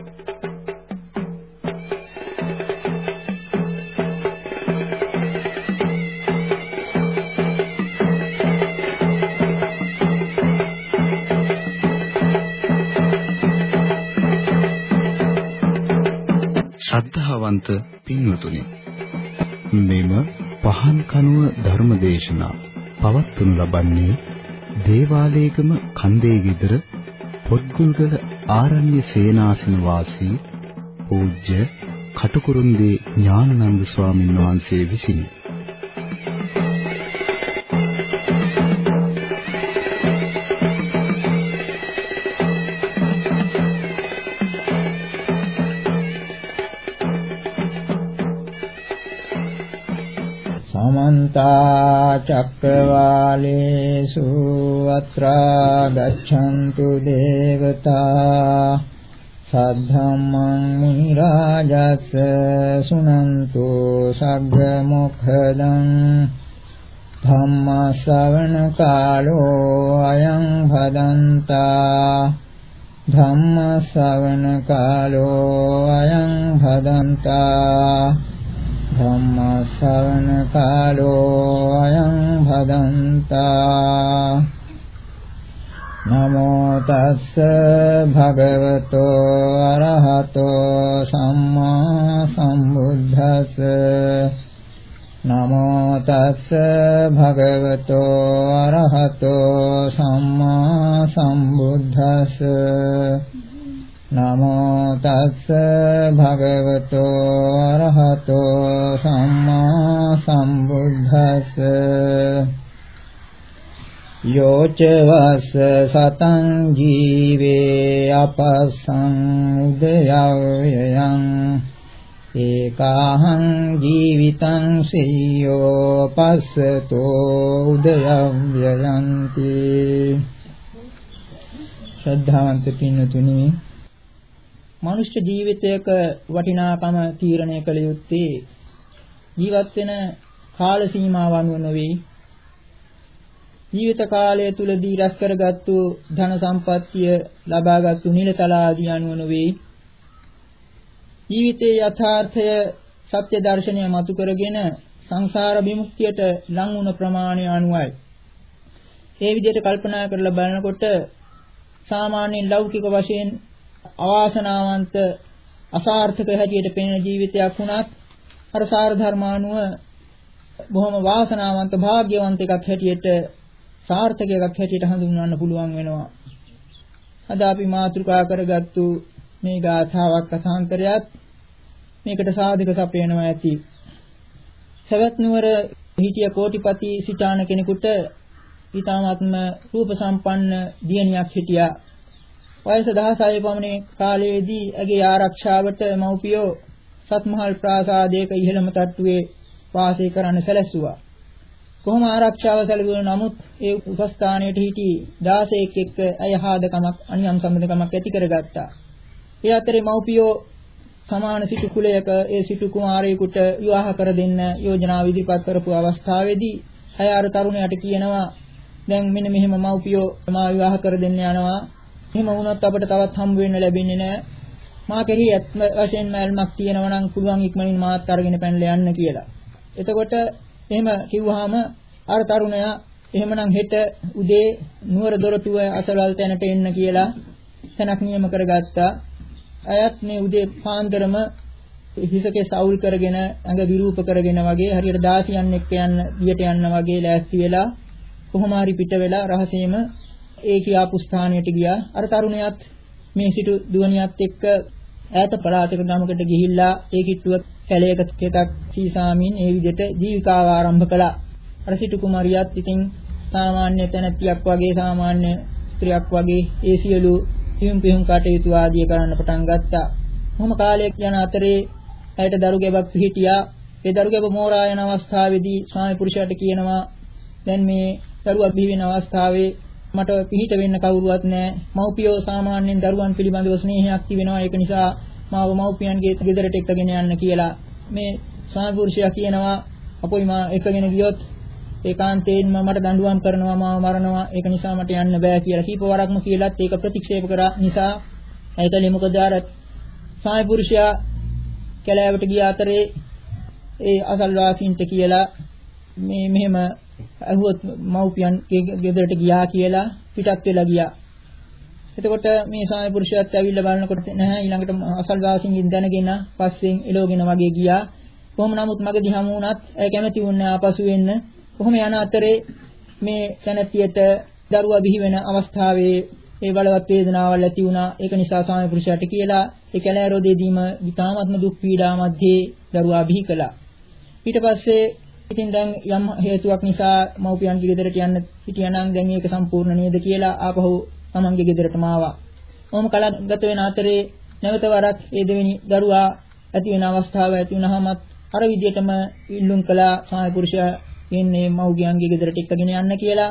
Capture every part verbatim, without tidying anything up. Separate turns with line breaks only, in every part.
ශ්‍රද්ධාවන්ත පින්වතුනි, මෙම පහන් කනුව ධර්මදේශනා පවත්වනු ලබන්නේ දේවාලේගම කන්දේ ගෙදර පොත්ගුල්ගල ආරණ්‍ය සේනාසන වාසී පූජ්‍ය කටුකුරුන්දී ඥානানন্দ ස්වාමීන් වහන්සේ විසිනි.
समन्ता चक्रवालेषु अत्रा गच्छन्तु देवता सद्धम्मं मुनिराजस् सुनन्तु सग्गमुखदं धम्म श्रवण कालो अयं भदन्ता धम्म श्रवण कालो अयं भदन्ता धम्म श्रवण कालो अयं भदन्ता नमो तस्स भगवतो अरहतो सम्मा सम्बुद्धस्स नमो तस्स भगवतो अरहतो सम्मा सम्बुद्धस्स नमो तस्स भगवतो अरहतो सम्मा सम्बुद्धस्स योच वस सतं जीवे अपसं उदयव्ययं एकाहं जीवितं श्रेयो पස්සतो उदयव्ययन्ति ශ්‍රද්ධාවන්ත පින්තුනි, මනුෂ්‍ය ජීවිතයක වටිනාකම තීරණය කළ යුත්තේ ජීවත් වෙන කාල සීමාව අනුව නොවේ. ජීවිත කාලය තුලදී රැස් කරගත්තු ධන සම්පත්තිය ලබාගත්තු නිලතල ආදී අනුව නොවේ. ජීවිතයේ යථාර්ථය සත්‍ය දර්ශනය මතු කරගෙන සංසාර විමුක්තියට ලං වුණ ප්‍රමාණය අනුවයි. ඒ විදිහට කල්පනා කරලා බලනකොට සාමාන්‍ය ලෞකික වශයෙන් අවාසනාවන්ත අසාර්ථක හැටියට පෙනෙන ජීවිතයක් වුණත් අර සාර ධර්මානුව බොහොම වාසනාවන්ත භාග්‍යවන්ත එකක් හැටියට සාර්ථක එකක් හැටියට හඳුන්වන්න පුළුවන් වෙනවා. අද අපි මාතෘකා කරගත්තු මේ ගාථාවක් කථාන්තරයත් මේකට සාධක සපයනවා ඇති. සවැත් නුවර හිටිය කෝටිපති සිතාන කෙනෙකුට ඊ타මාත්ම රූප සම්පන්න දියණියක් හිටියා. වයස දහසය පමණ කාලයේදී ඇගේ ආරක්ෂාවට මව්පියෝ සත්මහල් ප්‍රාසාදයක ඉහළම තට්ටුවේ වාසය කරන්න සැලැස්සුවා. කොහොම ආරක්ෂාව සැලසුවා නමුත් ඒ උපස්ථානයට හිටි දාසයෙක් එක්ක ඇය හාදකමක් අනියම් සම්බන්ධකමක් ඇති කරගත්තා. ඒ අතරේ මව්පියෝ සමාන සිටු කුලයක ඒ සිටු කුමාරයෙකුට විවාහ කර දෙන්න යෝජනාව ඉදිරිපත් කරපු අවස්ථාවේදී ඇය අර තරුණයාට කියනවා, දැන් මෙන්න මෙහෙම මව්පියෝ මා විවාහ කර දෙන්න යනවා. එහෙම වුණොත් අපිට තවත් හම්බ වෙන්න ලැබෙන්නේ නැහැ. මා කෙරෙහි ඇත්ම වශයෙන්ම ඇල්මක් තියෙනවා නම් පුළුවන් ඉක්මනින් මාත් අරගෙන පැනලා යන්න කියලා. එතකොට එහෙම කිව්වහම අර තරුණයා එහෙමනම් හෙට උදේ නුවර දොරටුව අසවල් තැනට එන්න කියලා තැනක් නියම කරගත්තා. අයත් මේ උදේ පාන්දරම හිසකේ සවුල් කරගෙන ඇඟ විරූප කරගෙන වගේ හරියට දාසියන් එක්ක යන්න දියට යන්න වගේ ලෑස්ති වෙලා කොහොම හරි පිට වෙලා රහසේම ඒ කියාපු ස්ථානයට ගියා. අර තරුණයාත් මේ සිටු දුවනියත් එක්ක ඈත පළාතක ගමකට ගිහිල්ලා ඒ කිට්ටුව කැලයක කෙතක් සීසාමින් ඒ විදිහට ජීවිකාව ආරම්භ කළා. අර සිටු කුමාරියත් ඉතින් සාමාන්‍ය තැනැත්තියක් වගේ සාමාන්‍ය ස්ත්‍රියක් වගේ ඒ සියලු පියුම් පියුම් කටයුතු ආදිය කරන්න පටන් ගත්තා. මොහොම කාලයක් යන අතරේ ඇයට දරු ගැබක් පිහිටියා. ඒ දරු ගැබ මෝරා යන අවස්ථාවේදී ස්වාමි පුරුෂයාට කියනවා, දැන් මේ දරුවා බිහි වෙන අවස්ථාවේ මට පිහිට වෙන්න කවුරුවත් නැහැ. මව්පියෝ සාමාන්‍යයෙන් දරුවන් පිළිබඳව ස්නේහයක් තිබෙනවා. ඒක නිසා මාව මව්පියන්ගේ ගෙදරට එක්කගෙන යන්න කියලා. මේ ස්වාමි පුරුෂයා කියනවා, අපොයි මා එක්කගෙන ගියොත් ඒකාන්තයෙන්ම මට දඬුවම් කරනවා, මාව මරනවා. ඒක නිසා මට යන්න බෑ කියලා කීප වරක්ම කියලාත් ඒක ප්‍රතික්ෂේප කරා නිසා ඇයිතලේ මොකද අර සාය පුරුෂයා කැලෑවට ගිය අතරේ ඒ අසල්වාසීන්ට කියලා මේ මෙහෙම අහුවත් මව්පියන් ගෙදරට ගියා කියලා පිටත් වෙලා ගියා. එතකොට මේ සාය පුරුෂයාත් ඇවිල්ලා බලනකොට නැහැ ඊළඟට අසල්වාසීන්ගෙන් දැනගෙන පස්සෙන් එළවගෙන වගේ ගියා. කොහොම නමුත් මගදී හමු වුණත් ඇය කැමති වුණේ ආපසු වෙන්න. කොහොම යන අතරේ මේ තැනැත්තියට දරුවා බිහි වෙන අවස්ථාවේ ඒ බලවත් වේදනාවල් ඇති වුණා. ඒක නිසා සාය පුරුෂයාට කියලා ඒ කැලෑ රෝදේදීම විතාමත්ම දුක් පීඩා මැද්දේ දරුවා බිහි කළා. ඊට පස්සේ ඉතින් දැන් යම් හේතුවක් නිසා මව්පියන්ගේ ගෙදරට යන්න හිටියානම් දැන් ඒක සම්පූර්ණ නේද කියලා ආපහු තමන්ගේ ගෙදරටම ආවා. ඔහොම කලගත වෙන අතරේ නැවත වරක් ඒ දෙවෙනි දරුවා ඇති වෙන අවස්ථාව ඇති වුණාමත් අර විදිහටම ඉල්ලුම් කළා සාය පුරුෂයා එන්නේ මව්ගියන්ගේ ගෙදරට එක්කගෙන යන්න කියලා.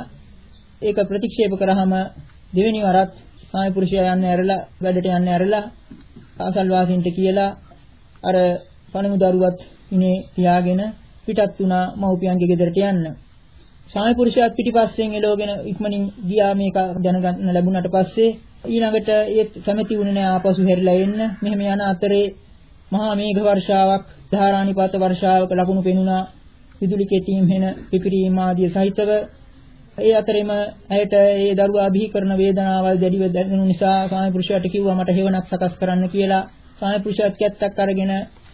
ඒක ප්‍රතික්ෂේප කරාම දෙවෙනි වරත් සාය පුරුෂයා යන්න ඇරලා වැඩට යන්න ඇරලා ආසල්වාසීන්ට කියලා අර පළමු දරුවත් ඉනේ තියාගෙන පිටත් වුණා මව්පියන්ගේ ගෙදරට යන්න. සාය පුරුෂයාත් පිටිපස්සෙන් එළවගෙන ඉක්මනින් ගියා මේක දැනගන්න ලැබුණාට පස්සේ ඊළඟට ඒ කැමැති වුණේ නැහැ ආපසු හැරිලා එන්න. මෙහෙම යන අතරේ මහා මේඝ වර්ෂාවක් ධාරානිපාත වර්ෂාවක ලකුණු පෙනුණා. විදුලි කෙටීම් වෙන පිපිරීම ආදී සහිතව ඒ අතරෙම ඇයට ඒ දරුවා බිහි කරන වේදනාවල් දැඩිව දැනුණු නිසා සාය පුරුෂයාට කිව්වා මට හේවණක් සකස් කරන්න කියලා. සාය පුරුෂයාත් කැත්තක් අරගෙන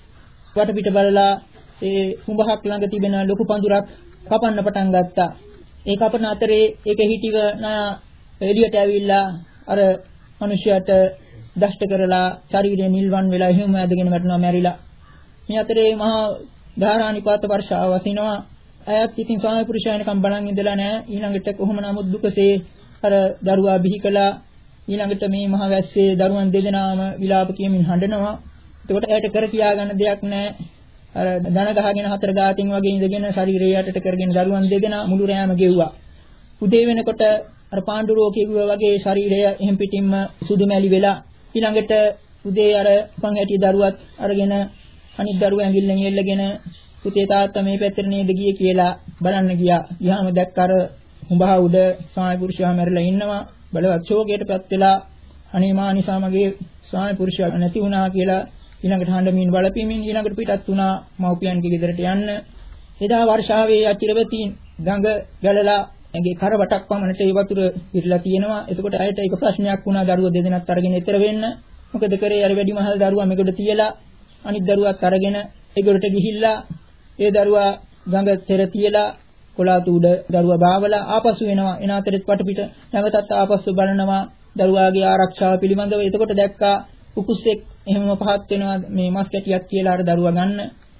වටපිට බලලා ඒ කුඹහක් ළඟ තිබෙන ලොකු පඳුරක් කපන්න පටන් ගත්තා. ඒ කපන අතරේ ඒක හිටිව නා එළියට ඇවිල්ලා අර මිනිහයාට දෂ්ට කරලා ශරීරය නිල්වන් වෙලා එහෙම ඇදගෙන වැටෙනවා මැරිලා. මේ අතරේ මහා ධාරානිපාත වර්ෂාව වසිනවා. අයත් ඉතින් සාය පුරුෂයන්කම් බලන් ඉඳලා නැහැ. ඊළඟට කොහොම නමුත් දුකසේ අර දරුවා බිහි කළා. ඊළඟට මේ මහ වැස්සේ දරුවන් දෙදෙනාම විලාප කියමින් හඬනවා. එතකොට ඇයට කර කියා ගන්න දෙයක් නැහැ. අර දන ගහගෙන හතර ගාතින් වගේ ඉඳගෙන ශරීරය යටට කරගෙන දරුවන් දෙදෙනා මුළු රෑම ගෙව්වා. උදේ වෙනකොට අර පාණ්ඩු රෝගී වගේ ශරීරය එහෙම් පිටින්ම සුදු මැලි වෙලා ඊළඟට උදේ අර පන් හැටි දරුවත් අරගෙන අනිත් දරුවා ඇඟිල්ලෙන් එල්ලගෙන පුතේ තාත්තා මේ පැත්තට නේද ගියේ කියලා බලන්න ගියා. ගියාම දැක්ක අර හුඹහා උඩ සාය පුරුෂයා මැරිලා ඉන්නවා. බලවත් ශෝකයටපත් වෙලා අනේ මා නිසා මගේ සාය පුරුෂයා නැති වුණා කියලා ඊළඟට හඬමින් බලපීමින් ඊළඟට පිටත් වුණා මව්පියන්ගේ ගෙදරට යන්න. එදා වර්ෂාවේ අචිරවතීන් ගඟ ගැලලා ඇඟේ කරවටක් පමණට ඒ වතුර ඉරලා තියෙනවා. එතකොට ඇයට ඒක ප්‍රශ්නයක් වුණා දරුවෝ දෙදෙනාත් අරගෙන ඈතර වෙන්න. මොකද කරේ අර වැඩිමහල් දරුවා මෙගොඩ තියලා අනිත් දරුවාත් අරගෙන ඒගොඩට ගිහිල්ලා ඒ දරුවා ගඟ තෙර තියලා කොලාතු උඩ දරුවා බාවලා ආපසු එනවා. එන අතරෙත් වටපිට නැවතත් ආපසු බලනවා දරුවාගේ ආරක්ෂාව පිළිබඳව. එතකොට දැක්කා උකුස්සෙක් එහෙමම පහත් වෙනවා මේ මස් කැටියක් කියලා අර දරුවා ගන්න.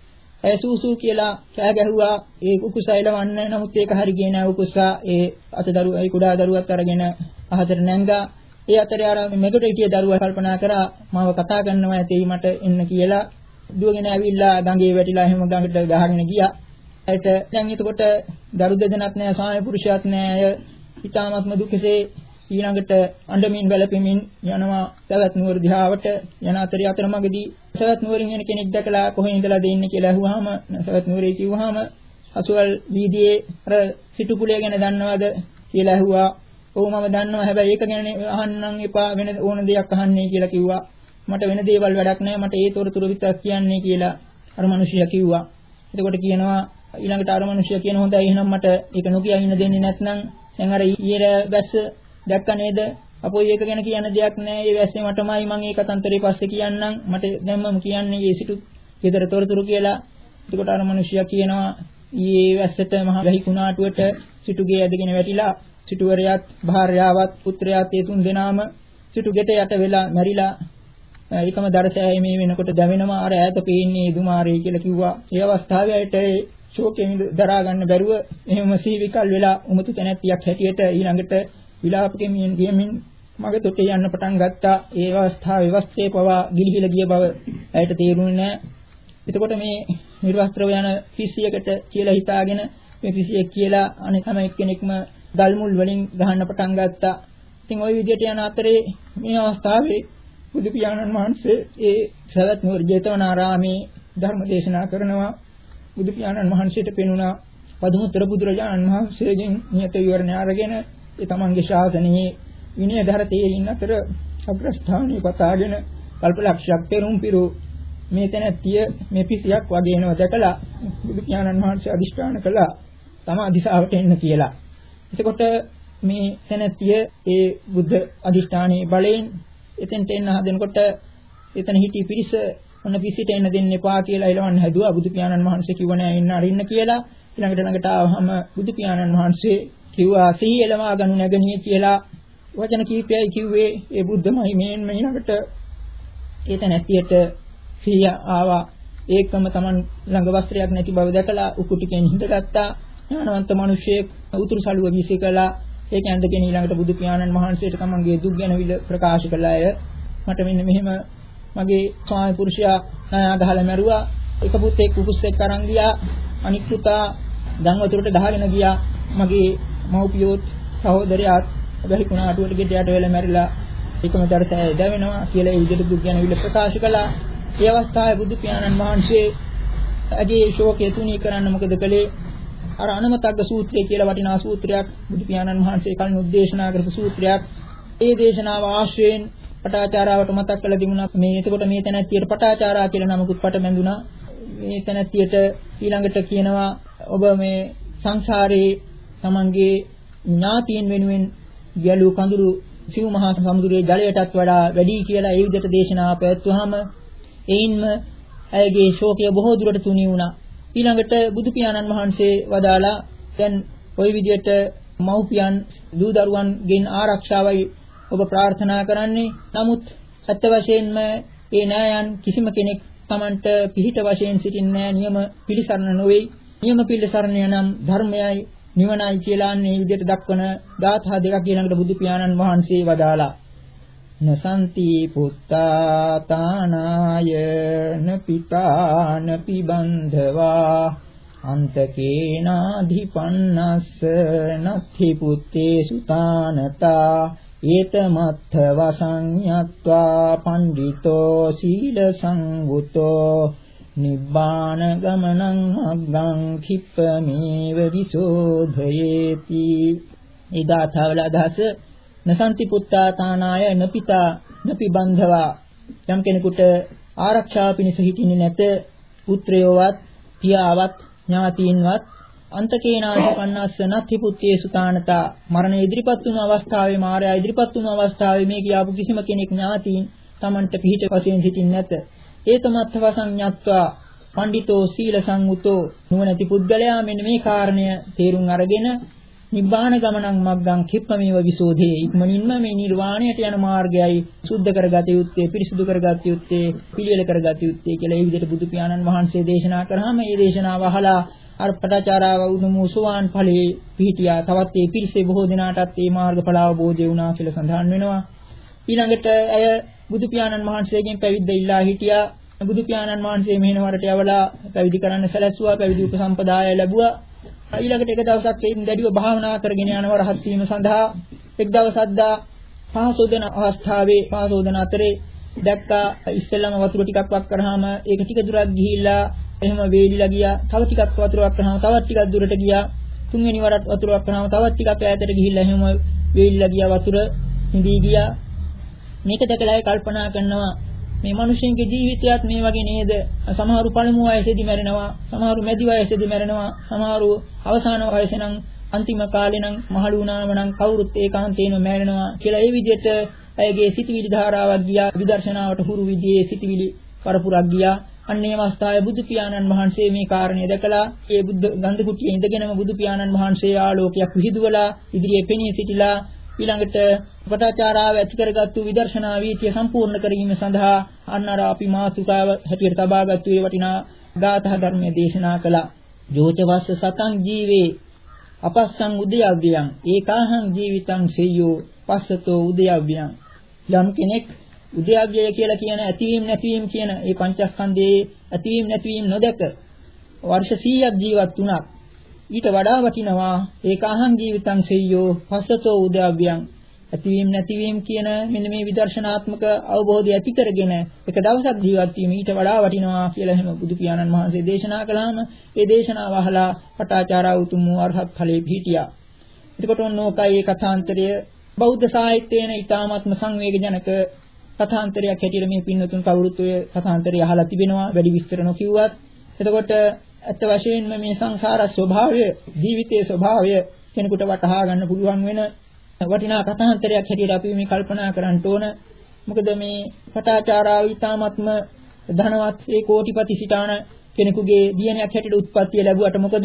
ඒ සූසූ කියලා කෑ ගැහුවා. ඒ උකුසා එලවන්න. නමුත් ඒක හරි ගියේ නෑ. උකුසා ඒ අත දරුවා ඒ කුඩා දරුවත් අරගෙන අහතර නැංගා. ඒ අතරේ අර මෙගොඩ හිටිය දරුවා කල්පනා කරා මාව කතා කරනවා ඇතේ මට එන්න කියලා දුවගෙන ඇවිල්ලා ගඟේ වැටිලා එහෙම ගඟට ගහගෙන ගියා. ඒට දැන් එතකොට දරු දෙදෙනක් නෑ සාය පුරුෂයාත් නෑ. අය ඊටාත්ම දුකසේ ඊළඟට අඬමින් වැළපෙමින් යනවා සවැත් නුවර දිහාවට. යන අතරේ අතරමඟදී සවැත් නුවරින් එන කෙනෙක් දැකලා කොහෙන් ඉඳලා දෙන්නේ කියලා අහුවාම සවැත් නුවරේ කිව්වහම අසුවල් වීදියේ අර සිටු කුලය ගැන දන්නවද කියලා ඇහුවා. ඔව් මම දන්නවා. හැබැයි ඒක ගැන අහන්නම් එපා වෙන ඕන දෙයක් අහන්නේ කියලා කිව්වා. මට වෙන දේවල් වැඩක් නැහැ. මට ඒ තොරතුරු විතරක් කියන්නේ කියලා අර මිනිහයා කිව්වා. එතකොට කියනවා ඊළඟට අර මිනිහයා කියන හොඳයි එහෙනම් මට ඒක නොකිය ඉන්න දෙන්නේ නැත්නම් දැන් අර ඊයේ වැස්ස දැක්ක නේද? අපෝ ඒක ගැන කියන්න දෙයක් නැහැ. ඒ වැස්සේ මටමයි මම ඒ කතන්දරේ පස්සේ කියන්නම්. මට දැන්මම කියන්නේ ඒ සිටු ගෙදර තොරතුරු කියලා. එතකොට අර මිනිහයා කියනවා ඊයේ වැස්සට මහ වැහි කුණාටුවට සිටුගේ ඇදගෙන වැටිලා සිටුවරයාත් භාර්යාවත් පුත්‍රයාත් ඒ තුන් දෙනාම සිටු ගෙට යට වෙලා මැරිලා ඒකම දරසෑය මේ වෙනකොට දැවෙනවා. අර ඈත පේන්නේ දුමාරේ කියලා කිව්වා. ඒ අවස්ථාවේ ඇයට ඒ ශෝකයෙන් දරා ගන්න බැරුව එහෙම සීවිකල් වෙලා උමතු තැනැත්තියක් හැටියට ඊළඟට විලාපකෙමින් ගියමින් මගේ තොටේ යන්න පටන් ගත්තා. ඒ අවස්ථාවේ වස්ත්‍රේ පවා ගිලිහිලා ගිය බව ඇයට තේරුණේ නැහැ. එතකොට මේ නිර්වස්ත්‍රව යන පිස්සියකට කියලා හිතාගෙන මේ පිස්සියෙක් කියලා අනෙක් හැම එක්කෙනෙක්ම ගල් මුල් වලින් ගහන්න පටන් ගත්තා. ඉතින් ওই විදිහට යන අතරේ මේ අවස්ථාවේ බුදු පියාණන් වහන්සේ ඒ සවැත් නුවර ජේතවනාරාමේ ධර්ම දේශනා කරනවා. බුදු පියාණන් වහන්සේට පෙනුණා පදුමුතර බුදුරජාණන් වහන්සේගෙන් නියත විවරණය අරගෙන ඒ තමන්ගේ ශාසනයේ විනය ධරතේ ඉන්න අතර අග්‍රස්ථානීය පතාගෙන කල්පලක්ෂයක් පෙරුම් පිරු මේ තැනැත්තිය මේ පිසියක් වගේ එනවා දැකලා බුදු පියාණන් වහන්සේ අදිෂ්ඨාන කළා තම අදිසාවට එන්න කියලා. එතකොට මේ තැනැත්තිය ඒ බුද්ධ අදිෂ්ඨානයේ බලයෙන් එතෙන්ට එන්න හදනකොට එතන හිටි පිරිස ඔන්න පිසිට එන්න දෙන්න එපා කියලා එළවන්න හැදුවා. බුදු පියාණන් වහන්සේ කිව්ව නෑ එන්න අරින්න කියලා. ඊළඟට ළඟට ආවම බුදු පියාණන් වහන්සේ කිව්වා සිහි එළවා ගනු නැගණිය කියලා වචන කීපයයි කිව්වේ. ඒ බුද්ධ මහිමයෙන් ඊළඟට ඒ තැනැත්තියට සිහිය ආවා. ඒකම Taman ළඟ වස්ත්‍රයක් නැති බව දැකලා උකුටිකෙන් හිඳගත්තා. ඥානවන්ත මිනිසෙක් උතුරු සළුව විසිකලා ඒක ඇඳගෙන ඊළඟට බුදු පියාණන් වහන්සේට තමන්ගේ දුක් ගැන විල ප්‍රකාශ කළා අය. මට මෙන්න මෙහෙම මගේ ස්වාමි පුරුෂයා ණයා ගහලා මැරුවා. එක පුතෙක් කුකුස්සෙක් අරන් ගියා. අනික් පුතා දන් වතුරට ගහගෙන ගියා. මගේ මව්පියෝත් සහෝදරයාත් බැරි කුණාටුවට ගෙඩියට වෙලා මැරිලා එකම දරතය දැවෙනවා කියලා ඒ විදිහට දුක් ගැන විල ප්‍රකාශ කළා. ඒ අවස්ථාවේ බුදු පියාණන් වහන්සේ අගේ ශෝකය තුනී කරන්න මොකද කළේ? අර අනමතග්ග සූත්‍රය කියලා වටිනා සූත්‍රයක් බුදු පියාණන් වහන්සේ කලින් උද්දේශනා කරපු සූත්‍රයක්. ඒ දේශනාව ආශ්‍රයෙන් පටාචාරාවට මතක් කරලා තිබුණා. මේ එතකොට මේ තැනැත්තියට පටාචාරා කියලා නමකුත් පට බැඳුණා. මේ තැනැත්තියට ඊළඟට කියනවා ඔබ මේ සංසාරේ තමන්ගේ ඥාතීන් වෙනුවෙන් ගැලූ කඳුළු සිව් මහා සමුද්‍රයේ ජලයටත් වඩා වැඩි කියලා ඒ විදිහට දේශනාව පැවැත්වුවාම එයින්ම ඇයගේ ශෝකය බොහෝ දුරට තුනී වුණා. ඊළඟට බුදු පියාණන් වහන්සේ වදාලා දැන් ওই විදිහට මව්පියන් දූ දරුවන්ගෙන් ආරක්ෂාවයි ඔබ ප්‍රාර්ථනා කරන්නේ. නමුත් සත්‍ය වශයෙන්ම ඒ නෑයන් කිසිම කෙනෙක් Tamanට පිහිට වශයෙන් සිටින්නේ නෑ. නියම පිළිසරණ නොවේ. නියම පිළිසරණය නම් ධර්මයයි නිවනයි කියලා අන්නේ විදිහට දක්වන ගාථා දෙකක් ඊළඟට බුදු පියාණන් වහන්සේ වදාලා. නසන්ති පුත්තා තානාය නපිතා නපිබන්ධවා අන්තකේනාධිපන්නස්ස නත්ථි පුත්තේ සුතානතා ඒතමත්ථ වසඤ්ඤත්වා පණ්ඩිතෝ සීල සංගුතෝ නිබ්බාන ගමනං අග්ගං කිප්පමේව විසෝධයේති. ඒ ගාථාවල අදහස නසන්ති පුත්තා තානාය නපිතා නපි බන්ධවා යම් කෙනෙකුට ආරක්ෂාව පිණිස හිටින්නේ නැත පුත්‍රයෝවත් පියාවත් ඥාතීන්වත් අන්තකේනාධිපන්නස්ස නත්ථි පුත්තේ සුතානතා මරණ ඉදිරිපත් වුණු අවස්ථාවේ මාර්යා ඉදිරිපත් වුණු අවස්ථාවේ මේ කියාපු කිසිම කෙනෙක් ඥාතීන් Tamanට පිහිට වශයෙන් සිටින්නේ නැත. ඒතමත්ථ වසඤ්ඤත්වා පණ්ඩිතෝ සීල සංගුතෝ නුවණැති පුද්ගලයා මෙන්න මේ කාරණය තේරුම් අරගෙන නිබ්බාන ගමනං මග්ගං කිප්පමේව විසෝධේ ඉක්මනින්ම මේ නිර්වාණයට යන මාර්ගයයි සුද්ධ කරගත යුත්තේ පිරිසුදු කරගත යුත්තේ පිළිවෙල කරගත යුත්තේ කියලා ඒ විදිහට බුදු පියාණන් වහන්සේ දේශනා කරාම මේ දේශනාව අහලා අර පටාචාරාව උතුම් සෝවාන් ඵලයේ පිහිටියා. තවත් මේ පිරිසේ බොහෝ දිනාටත් මේ මාර්ගඵල අවබෝධය වුණා කියලා සඳහන් වෙනවා. ඊළඟට අය බුදු පියාණන් වහන්සේගෙන් පැවිද්ද ඉල්ලා හිටියා. බුදු පියාණන් වහන්සේ මෙහෙණවරට යවලා පැවිදි කරන්න සැලැස්සුවා. පැවිදි උපසම්පදාය ලැබුවා. ඊළඟට එක දවසක් එයින් දැඩිව භාවනා කරගෙන යනව රහත් වීම සඳහා එක් දවසක් දා පහසෝදන අවස්ථාවේ පහසෝදන අතරේ දැක්කා ඉස්සෙල්ලාම වතුර ටිකක් වක් කරාම ඒක ටික දුරක් ගිහිල්ලා එහෙම වේලිලා ගියා. තව ටිකක් වතුර වක් කරාම තවත් ටිකක් දුරට ගියා. තුන්වෙනි වරට වතුර වක් කරාම තවත් ටිකක් ඈතට ගිහිල්ලා එහෙම වේලිලා ගියා වතුර හිඳී ගියා. මේක දැකලා ඒ කල්පනා කරනවා මේ මිනිස්සුන්ගේ ජීවිතයත් මේ වගේ නේද? සමහරු පළමු වයසේදී මැරෙනවා, සමහරු මැදි වයසේදී මැරෙනවා, සමහරු අවසාන වයසේ නම් අන්තිම කාලේ නම් මහලු වුණාම නම් කවුරුත් ඒකාන්තයෙන්ම මැරෙනවා කියලා ඒ විදිහට ඇයගේ සිතිවිලි ධාරාවක් ගියා. විදර්ශනාවට හුරු විදිහේ සිතිවිලි පරපුරක් ගියා. අන්නේ අවස්ථාවේ බුදු පියාණන් වහන්සේ මේ කාරණේ දැකලා ඒ බුද්ධ ගන්ධ කුටියේ ඉඳගෙනම බුදු පියාණන් වහන්සේ ආලෝකයක් විහිදුවලා ඉදිරියේ පෙනී සිටිලා ඊළඟට පටාචාරාව ඇති කරගත්තු විදර්ශනා වීතිය සම්පූර්ණ කිරීම සඳහා අන්නර අපි මාතුකාව හැටියට තබාගත්තු ඒ වටිනා ගාථා ධර්මයේ දේශනා කළා. ජෝචවස්ස සතං ජීවේ අපස්සං උදයව්‍යං ඒකාහං ජීවිතං සෙය්‍යෝ පස්සතෝ උදයව්‍යං. යම් කෙනෙක් උදයව්‍යය කියලා කියන ඇතිවීම නැතිවීම කියන ඒ පංචස්කන්ධයේ ඇතිවීම නැතිවීම නොදක වර්ෂ සීයක් ජීවත් වුණා. ඊට වඩා වටිනවා ඒකාහං ජීවිතං සෙය්‍යෝ පස්සතෝ උදයව්‍යං. ඇතිවීම නැතිවීම කියන මෙන්න මේ විදර්ශනාත්මක අවබෝධය ඇති කරගෙන එක දවසක් ජීවත් වීම ඊට වඩා වටිනවා කියලා එහෙම බුදු පියාණන් වහන්සේ දේශනා කළාම ඒ දේශනාව අහලා පටාචාරා උතුම් වූ අරහත් ඵලයේ පිහිටියා. එතකොට ඕනෝකයි ඒ කථාන්තරය බෞද්ධ සාහිත්‍යයේ ඊ타මාත්ම සංවේගජනක කථාන්තරයක් හැටියට මේ පින්නතුන් කවුරුත් ඔය කථාන්තරය අහලා තිබෙනවා වැඩි විස්තර නොකියුවත්. එතකොට ඇත්ත වශයෙන්ම මේ සංසාර ස්වභාවය, ජීවිතයේ ස්වභාවය කෙනෙකුට වටහා ගන්න පුළුවන් වෙන වටිනා කථාන්තරයක් හැටියට අපි මේ කල්පනා කරන්න ඕන. මොකද මේ පටාචාරාව ඊ타මත්ම ධනවත් ඒ කෝටිපති සිටාන කෙනෙකුගේ දියණියක් හැටියට උත්පත්තිය ලැබුවට මොකද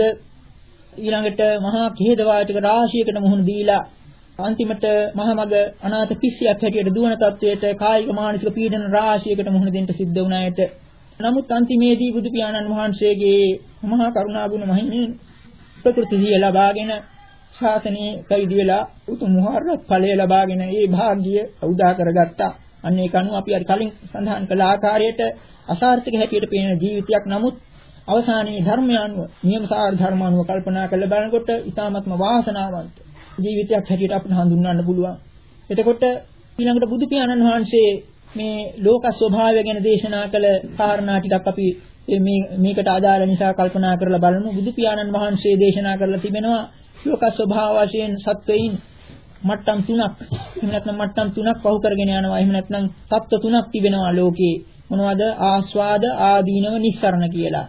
ඊළඟට මහා ඛේදවාචක රාශියකට මුහුණ දීලා අන්තිමට මහමග අනාථ පිස්සියක් හැටියට දුවන තත්වයට කායික මානසික පීඩන රාශියකට මුහුණ දෙන්න සිද්ධ වුණායට නමුත් අන්තිමේදී බුදු පියාණන් වහන්සේගේ මහා කරුණා ගුණ මහිමින් ප්‍රകൃතිය ලබාගෙන ශාසනයේ පැවිදි වෙලා උතුම් මහරහත් ඵලය ලබාගෙන ඒ භාග්‍ය උදා කරගත්තා. අන්න ඒක අනුව අපි අර කලින් සඳහන් කළ ආකාරයට අසාර්ථක හැටියට පේන ජීවිතයක් නමුත් අවසානයේ ධර්මය අනුව නියමසාර ධර්ම අනුව කල්පනා කරලා බලනකොට ඊ타ත්ම වාසනාවන්ත ජීවිතයක් හැටියට අපිට හඳුන්වන්න පුළුවන්. එතකොට ඊළඟට බුදු පියාණන් වහන්සේ මේ ලෝක ස්වභාවය ගැන දේශනා කළ කාරණා ටිකක් අපි මේ මේකට අදාළ නිසා කල්පනා කරලා බලමු. බුදු පියාණන් වහන්සේ දේශනා කරලා තිබෙනවා ලෝක ස්වභාව වශයෙන් සත්වයින් මට්ටම් තුනක් එහෙම නැත්නම් මට්ටම් තුනක් පහු කරගෙන යනවා. එහෙම නැත්නම් සත්ත්ව තුනක් තිබෙනවා ලෝකේ. මොනවද? ආස්වාද, ආදීනව, නිස්සරණ කියලා.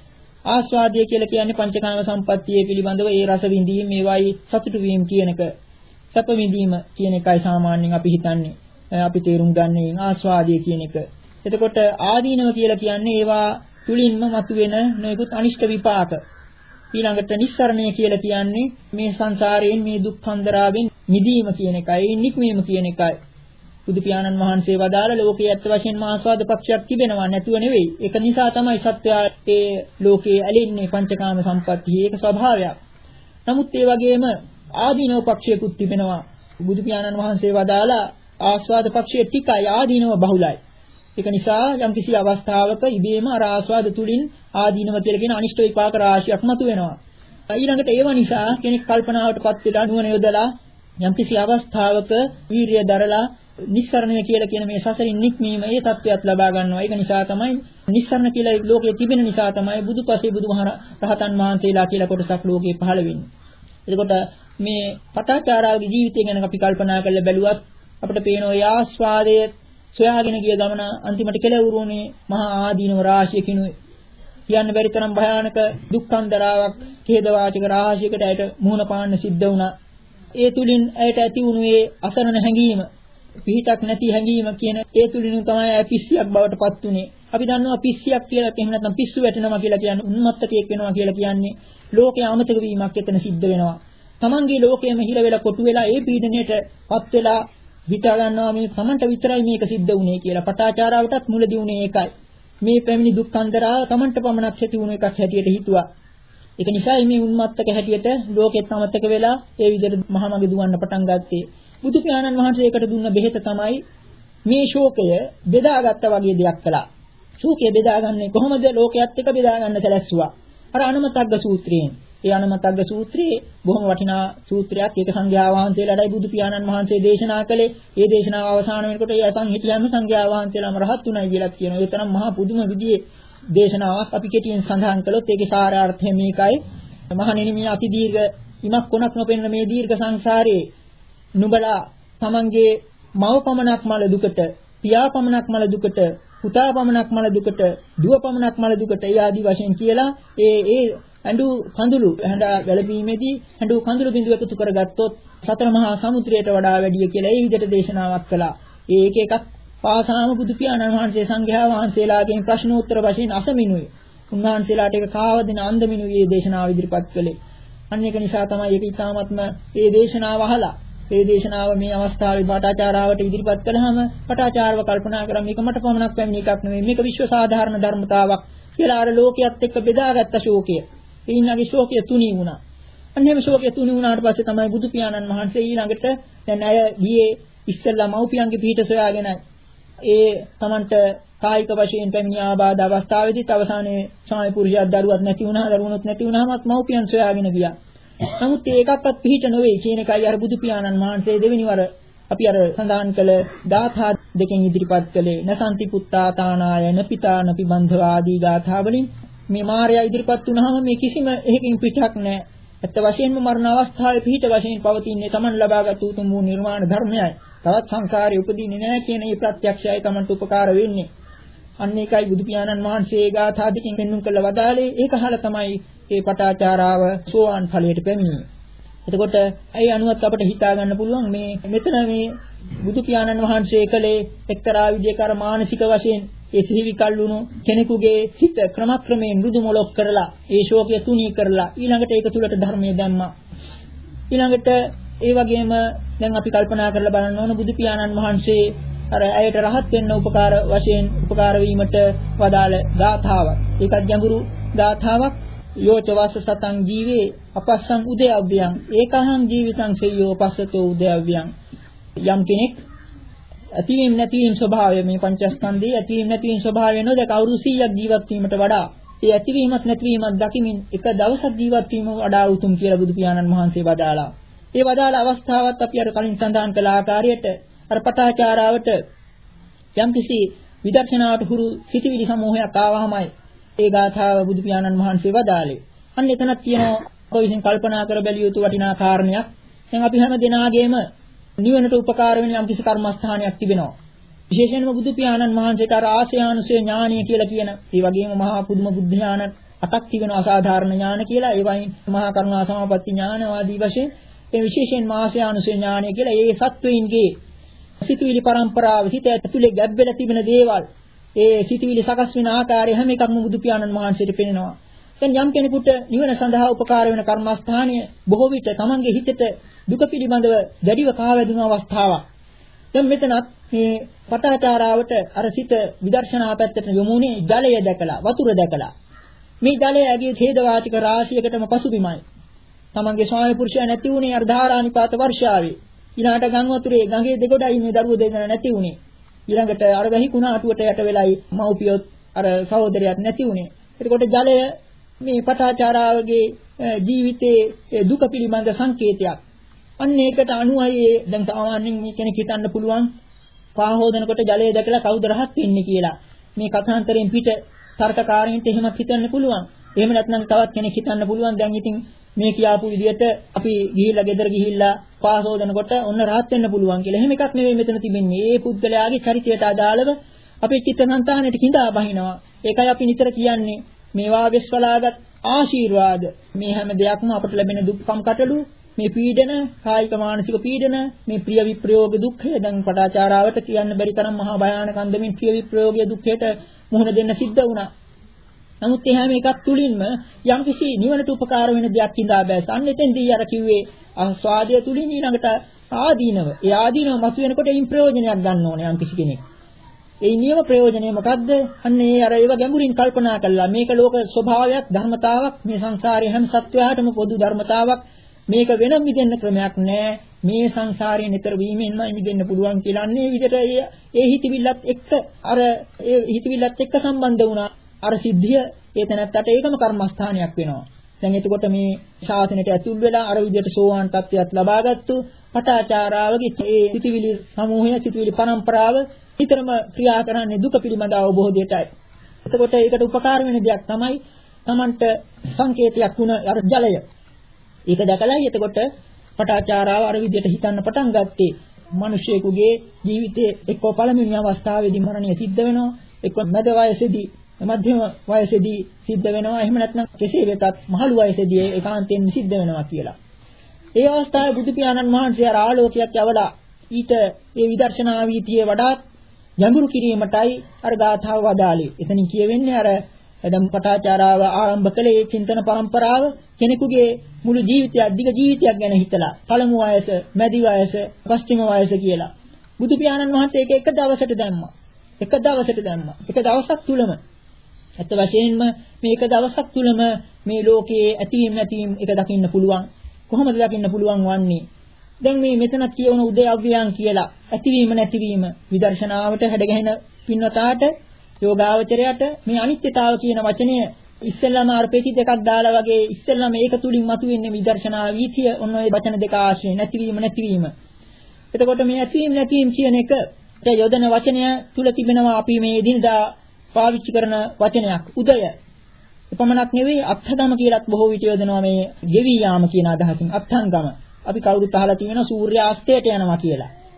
ආස්වාදය කියලා කියන්නේ පංචකාම සම්පත්තියේ පිළිබඳව ඒ රස විඳීම, මේවායි සතුටු වීම කියන එක. සැප විඳීම කියන එකයි සාමාන්‍යයෙන් අපි හිතන්නේ. අපි තේරුම් ගන්නේ ආස්වාදය කියන එක. එතකොට ආදීනව කියලා කියන්නේ ඒවා තුලින්ම මතුවෙන නොයෙකුත් අනිෂ්ට විපාක. ඊළඟට නිස්සරණය කියලා කියන්නේ මේ සංසාරයෙන් මේ දුක් හන්දරාවෙන් මිදීම කියන එකයි, නික්මීම කියන එකයි. බුදු පියාණන් වහන්සේ වදාළ ලෝකයේ ඇත්ත වශයෙන්ම ආස්වාද පක්ෂයක් තිබෙනවා නැතුව නෙවෙයි. ඒක නිසා තමයි සත්‍යයේ ඒ ලෝකයේ ඇලෙන්නේ පංචකාම සම්පත්තිය. ඒක ස්වභාවයක්. නමුත් ඒ වගේම ආදීනව පක්ෂයකුත් තිබෙනවා. බුදු පියාණන් වහන්සේ වදාළ ආස්වාද පක්ෂයේ ටිකයි ආදීනව බහුලයි. ඒක නිසා යම්කිසි අවස්ථාවක ඉබේම අර ආස්වාද තුලින් ආදීනව කියලා කියන අනිෂ්ට විපාක රාශියක් මතුවෙනවා. ඊළඟට ඒව නිසා කෙනෙක් කල්පනාවටපත් වෙලා නුවණ යොදලා යම්කිසි අවස්ථාවක වීරිය දරලා නිස්සරණය කියලා කියන මේ සසරින් නික්මීම ඒ තත්ත්වයක් ලබා ගන්නවා. ඒක නිසා තමයි නිස්සරණ කියලා ලෝකයේ තිබෙන නිසා තමයි බුදුපසේ බුදුමහරහතන් වහන්සේලා කියලා කොටසක් ලෝකේ පහළ වෙන්නේ. එතකොට මේ පටාචාරාගේ ජීවිතය ගැන අපි කල්පනා කරලා බැලුවත් අපිට පේනවා ඒ ආස්වාදයේ සොයාගෙන ගිය ගමන අන්තිමට කෙලවුරුනේ මහා ආදීනව රාශියකිනුයි. කියන්න බැරි තරම් භයානක දුක්ඛන්දරාවක් ඛේදවාචක රාශියකට ඇයට මුහුණ පාන්න සිද්ධ වුණා. ඒ තුලින් ඇයට ඇති වුණේ අසරණ හැඟීම, පිහිටක් නැති හැඟීම කියන ඒ තුලින් තමයි ඇය පිස්සියක් බවට පත් උනේ. අපි දන්නවා පිස්සියක් කියලා එහෙම නැත්නම් පිස්සු වැටෙනවා කියලා කියන්නේ උන්මත්තකයක් වෙනවා කියලා කියන්නේ ලෝකයේ අමතක වීමක් එතන සිද්ධ වෙනවා. Tamange ලෝකයේම හිර වෙලා කොටු වෙලා ඒ පීඩණයට පත් වෙලා හිතා ගන්නවා මේ Tamanට විතරයි මේක සිද්ධ වුනේ කියලා. පටාචාරාවටත් මුලදී වුනේ ඒකයි. මේ පැමිණි දුක්ඛන්දරාව Tamanට පමණක් ඇති වුණ එකක් හැටියට හිතුවා. ඒක නිසා මේ උන්මත්තක හැටියට ලෝකෙත් අමතක වෙලා ඒ විදිහට මහමග දුවන්න පටන් ගත්තේ. බුදු පියාණන් වහන්සේ ඒකට දුන්න බෙහෙත තමයි මේ ශෝකය බෙදාගත්තා වගේ දෙයක් කළා. ශෝකය බෙදාගන්නේ කොහොමද? ලෝකයේත් එක බෙදා ගන්න සැලැස්සුවා. අර අනමතග්ග සූත්‍රයෙන්. ඒ අනමතග්ග සූත්‍රයේ බොහොම වටිනා සූත්‍රයක්. ඒක සංඝයා වහන්සේලාටයි බුදු පියාණන් වහන්සේ දේශනා කළේ. ඒ දේශනාව අවසන් වෙනකොට ඒ අසං හිටියම සංඝයා වහන්සේලාම රහත් උනායි කියලා කියනවා. ඒ තරම් මහා පුදුම විදිහේ දේශනාවක්. අපි කෙටියෙන් සඳහන් කළොත් ඒකේ සාරාර්ථය මේකයි. මහණෙනි මේ අති දීර්ඝ ඉමක් කොනක් නොපෙනෙන මේ දීර්ඝ සංසාරයේ නුඹලා තමන්ගේ මව පමණක් මල දුකට, පියා පමණක් මල දුකට, පුතා පමණක් මල දුකට, දුව පමණක් මල දුකට ඒ ආදි වශයෙන් කියලා ඒ ඒ ඇඬු කඳුළු හැඬා වැළපීමේදී ඇඬු කඳුළු බිඳුව එකතු කරගත්තොත් සතර මහා සමුද්‍රයට වඩා වැඩිය කියලා ඒ විදිහට දේශනාවක් කළා. ඒ එක එකක් පාසාම බුදු පියාණන් වහන්සේ සංඝයා වහන්සේලාගෙන් ප්‍රශ්නෝත්තර වශයෙන් අසමිනුයි. උන්වහන්සේලාට ඒක කාවදින අන්දමිනුයි මේ දේශනාව ඉදිරිපත් කළේ. අන්න ඒක නිසා තමයි ඒක ඊ타ත්ම මේ දේශනාව අහලා මේ දේශනාව මේ අවස්ථාවේ පටාචාරාවට ඉදිරිපත් කළාම පටාචාරව කල්පනා කරා මේක මට පමණක් පැමිණි එකක් නෙවෙයි, මේක විශ්ව සාධාරණ ධර්මතාවක් කියලා අර ලෝකයේත් එක්ක බෙදාගත්ත ශෝකය. ඒ ඉන්නගේ ශෝකය තුනී වුණා. අන්න එහෙම ශෝකය තුනී වුණාට පස්සේ තමයි බුදු පියාණන් වහන්සේ ඊළඟට දැන් අය ගියේ ඉස්සෙල්ලා මව්පියන්ගේ පිහිට සොයාගෙන ඒ Tamanට කායික වශයෙන් පැමිණි ආබාධ අවස්ථාවේදීත් අවසානයේ ස්වාමි පුරුෂයා දරුවක් නැති වුණා, දරුවොත් නැති වුණාමත් මව්පියන් සොයාගෙන ගියා. නමුත් ඒකක්වත් පිහිට නොවේ කියන එකයි අර බුදු පියාණන් වහන්සේ දෙවෙනි වර අපි අර සඳහන් කළ ගාථා දෙකෙන් ඉදිරිපත් කළේ නසන්ති පුත්තා තානාය නපිතා නපි බන්ධව ආදී ගාථා වලින් මේ මාර්යා ඉදිරිපත් වුණාම මේ කිසිම එකකින් පිටක් නැහැ. ඇත්ත වශයෙන්ම මරණ අවස්ථාවේ පිහිට වශයෙන් පවතින්නේ Taman ලබාගත් උතුම් වූ නිර්වාණ ධර්මයයි. තවත් සංසාරේ උපදින්නේ නැහැ කියන මේ ප්‍රත්‍යක්ෂයයි Tamanට උපකාර වෙන්නේ. අන්න ඒකයි බුදු පියාණන් වහන්සේ ගාථා දෙකෙන් පෙන්වුම් කළ වදාලේ. ඒක අහලා තමයි මේ පටාචාරාව සෝවාන් ඵලයට පැමිණෙන්නේ. එතකොට ඒ අනුවත් අපිට හිතා ගන්න පුළුවන් මේ මෙතන මේ බුදු පියාණන් වහන්සේ කලේ එක්තරා විදිහක අර මානසික වශයෙන් ඒ සිහිවි කල්ුණු කෙනෙකුගේ සිත ක්‍රමක්‍රමයෙන් මෘදු මොලොක් කරලා ඒ ශෝකය තුනී කරලා ඊළඟට ඒක තුලට ධර්මයේ දැම්මා. ඊළඟට ඒ වගේම දැන් අපි කල්පනා කරලා බලන්න ඕන බුදු පියාණන් වහන්සේ අර ඇයට රහත් වෙන්න උපකාර වශයෙන් උපකාර වීමට වදාළ ගාථාවක්. ඒකත් ගැඹුරු ගාථාවක්. යෝච වාස සතං ජීවේ අපස්සං උදයව්‍යං ඒකහං ජීවිතං සෙය්‍යෝ පස්සතෝ උදයව්‍යං. යම් කෙනෙක් ඇතිවීම නැතිවීම ස්වභාවය මේ පංචස්කන්ධයේ ඇතිවීම නැතිවීම ස්වභාවය නොදක අවුරුදු සීයක් ජීවත් වීමට වඩා ඒ ඇතිවීමත් නැතිවීමත් දකිමින් එක දවසක් ජීවත් වීම වඩා උතුම් කියලා බුදු පියාණන් වහන්සේ වදාලා. ඒ වදාළ අවස්ථාවත් අපි අර කලින් සඳහන් කළ ආකාරයට අර පටාචාරාවට යම්කිසි විදර්ශනාවට හුරු සිටිවිලි සමූහයක් ආවමයි ඒ ගාථාව බුදු පියාණන් වහන්සේ වදාළේ. අන්න එතනක් තියෙනවා කොහොමද කල්පනා කර බැලිය යුතු වටිනා කාරණයක්. දැන් අපි හැම දෙනාගේම නිවනට උපකාර වෙන යම්කිසි කර්මස්ථානයක් තිබෙනවා. විශේෂයෙන්ම බුදු පියාණන් වහන්සේට අර ආශ්‍රයානුසය ඥානය කියලා කියන ඒ වගේම මහා පුදුම බුද්ධ ඥාන අටක් තිබෙනවා අසාධාරණ ඥාන කියලා. ඒ වයින් මහා කරුණා සමාපatti ඥාන ආදී වශයෙන් ඒ විශේෂයෙන් ආශ්‍රයානුසය ඥානය කියලා ඒ සත්වයින්ගේ සිතුවිලි පරම්පරාව හිත ඇතුලේ ගැබ්බෙලා තිබෙන දේවල් ඒ සිතුවිලි සකස් වෙන ආකාරය හැම එකක්ම බුදු පියාණන් වහන්සේට පෙනෙනවා. දැන් යම් කෙනෙකුට නිවන සඳහා උපකාර වෙන කර්මස්ථානය බොහෝ විට තමන්ගේ හිතට දුක පිළිබඳව දැඩිව කාවැදුණු අවස්ථාවක්. දැන් මෙතනත් මේ පටාචාරාවට අර සිත විදර්ශනා පැත්තට යොමුනේ ජලය දැකලා වතුර දැකලා. මේ ජලය ඇගේ ඡේදවාචික රාශියකටම පසුබිමයි. තමන්ගේ ස්වාමි පුරුෂයා නැති වුණේ අර ධාරානිපාත වර්ෂාවේ. ඊළඟට ගම් වතුරේ ගඟේ දෙගොඩයි මේ දරුවෝ දෙදෙනා නැති වුණේ. ඊළඟට අර වැහි කුණාටුවට යට වෙලයි මව්පියොත් අර සහෝදරයාත් නැති වුණේ. එතකොට ජලය මේ පටාචාරාවගේ ජීවිතයේ දුක පිළිබඳ සංකේතයක්. අන්න ඒකට අනුවයි දැන් සාමාන්‍යයෙන් මේ කෙනෙක් හිතන්න පුළුවන් පා හොදනකොට ජලය දැකලා කවුද රහත් වෙන්නේ කියලා. මේ කථාන්තරයෙන් පිට තර්කකාරයින්ට එහෙමත් හිතන්න පුළුවන්. එහෙම නැත්නම් තවත් කෙනෙක් හිතන්න පුළුවන් දැන් ඉතින් මේ කියාපු විදිහට අපි ගිහිල්ලා ගෙදර ගිහිල්ලා පා හොදනකොට ඔන්න රහත් වෙන්න පුළුවන් කියලා. එහෙම එකක් නෙවෙයි මෙතන තිබෙන්නේ. ඒ පුද්ගලයාගේ චරිතයට අදාළව අපේ චිත්තසංතානයට කිඳා බහිනවා. ඒකයි අපි නිතර කියන්නේ මේවා වෙස්වලාගත් ආශිර්වාද. මේ හැම දෙයක්ම අපට ලැබෙන දුක්ඛම් කටළු මේ පීඩන කායික මානසික පීඩන මේ ප්‍රිය විප්‍රයෝග දුක්ඛය දැන් පටාචාරාවට කියන්න බැරි තරම් මහා භයානක අන්දමින් ප්‍රිය විප්‍රයෝගයේ දුක්ඛයට මුහුණ දෙන්න සිද්ධ වුණා. නමුත් ඒ හැම එකක් තුලින්ම යම්කිසි නිවනට උපකාර වෙන දෙයක් ඉඳා බෑස. අන්න එතෙන්දී අර කිව්වේ ආස්වාදය තුලින් ඊළඟට ආදීනව. ඒ ආදීනව මතුවෙනකොට ඒන් ප්‍රයෝජනයක් ගන්න ඕනේ යම්කිසි කෙනෙක්. ඒ නියම ප්‍රයෝජනය මොකද්ද? අන්න ඒ අර ඒව ගැඹුරින් කල්පනා කළා. මේක ලෝක ස්වභාවයක්, ධර්මතාවක්, මේ සංසාරයේ හැම සත්වයාටම පොදු ධර්මතාවක්. මේක වෙනම මිදෙන්න ක්‍රමයක් නෑ. මේ සංසාරයේ නිතර වීමෙන්මයි මිදෙන්න පුළුවන් කියලා. අන්නේ විදිහට ඒ හිතවිල්ලත් එක්ක අර ඒ හිතවිල්ලත් එක්ක සම්බන්ධ වුණා. අර සිද්ධිය ඒ තැනත්තට ඒකම කර්මස්ථානයක් වෙනවා. දැන් එතකොට මේ ශාසනයට ඇතුල් වෙලා අර විදිහට සෝවාන් තත්ත්වයක් ලබාගත්තු පටාචාරාවගේ ඒ සිතුවිලි සමූහය, සිතුවිලි පරම්පරාව නිතරම ක්‍රියා කරන්නේ දුක පිළිබඳ අවබෝධයටයි. එතකොට ඒකට උපකාර වෙන දෙයක් තමයි Tamanට සංකේතයක් වුණ අර ජලය. ඒක දැකලායි එතකොට පටාචාරාව අර විදිහට හිතන්න පටන් ගත්තේ. මිනිසෙකුගේ ජීවිතයේ එක්ක පළමුවෙනි අවස්ථාවේදී මරණය සිද්ධ වෙනවා, එක්ක මැද වයසේදී, මධ්‍යම වයසේදී සිද්ධ වෙනවා. එහෙම නැත්නම් කෙසේ වෙතත් මහලු වයසේදී ඒකාන්තයෙන් සිද්ධ වෙනවා කියලා. ඒ අවස්ථාවේ බුදු පියාණන් වහන්සේ ආර ආලෝකයක් යවලා ඊට ඒ විදර්ශනා වීතියේ වඩාත් ගැඹුරු කිරීමටයි අර ගාථාව වදාළේ. එතනින් කියවෙන්නේ අර එදම් පටාචාරාව ආරම්භ කළේ චින්තන පරම්පරාව කෙනෙකුගේ මුළු ජීවිතයක් දිග ජීවිතයක් ගැන හිතලා පළමු වයස, මැදි වයස, පස්චිම වයස කියලා. බුදු පියාණන් වහන්සේ ඒක එක දවසට දැම්මා. එක දවසට දැම්මා. එක දවසක් තුලම ඇත්ත වශයෙන්ම මේ එක දවසක් තුලම මේ ලෝකයේ ඇතිවීම නැතිවීම එක දකින්න පුළුවන්. කොහොමද දකින්න පුළුවන් වන්නේ? දැන් මේ මෙතන කියවන උදයව්‍යයන් කියලා ඇතිවීම නැතිවීම විදර්ශනාවට හැඩගැහෙන පින්වතාට යෝගාවචරයට මේ අනිත්‍යතාව කියන වචනය ඉස්සෙල්ලාම අර්පේති දෙකක් දාලා වගේ ඉස්සෙල්ලාම ඒක තුලින් මතුවෙන්නේ විදර්ශනා වීතිය ඔන්න ඔය වචන දෙක ආශ්‍රයෙන් නැතිවීම නැතිවීම. එතකොට මේ ඇතිවීම නැතිවීම කියන එක යොදන වචනය තුල තිබෙනවා අපි මේ දිනදා පාවිච්චි කරන වචනයක් උදය. එපමණක් නෙවෙයි අත්ථගම කියලාත් බොහෝ විට යොදනවා මේ ගෙවි යාම කියන අදහසින් අත්ථංගම. අපි කවුරුත් අහලා තියෙනවා සූර්යාස්තයට යනවා කියලා.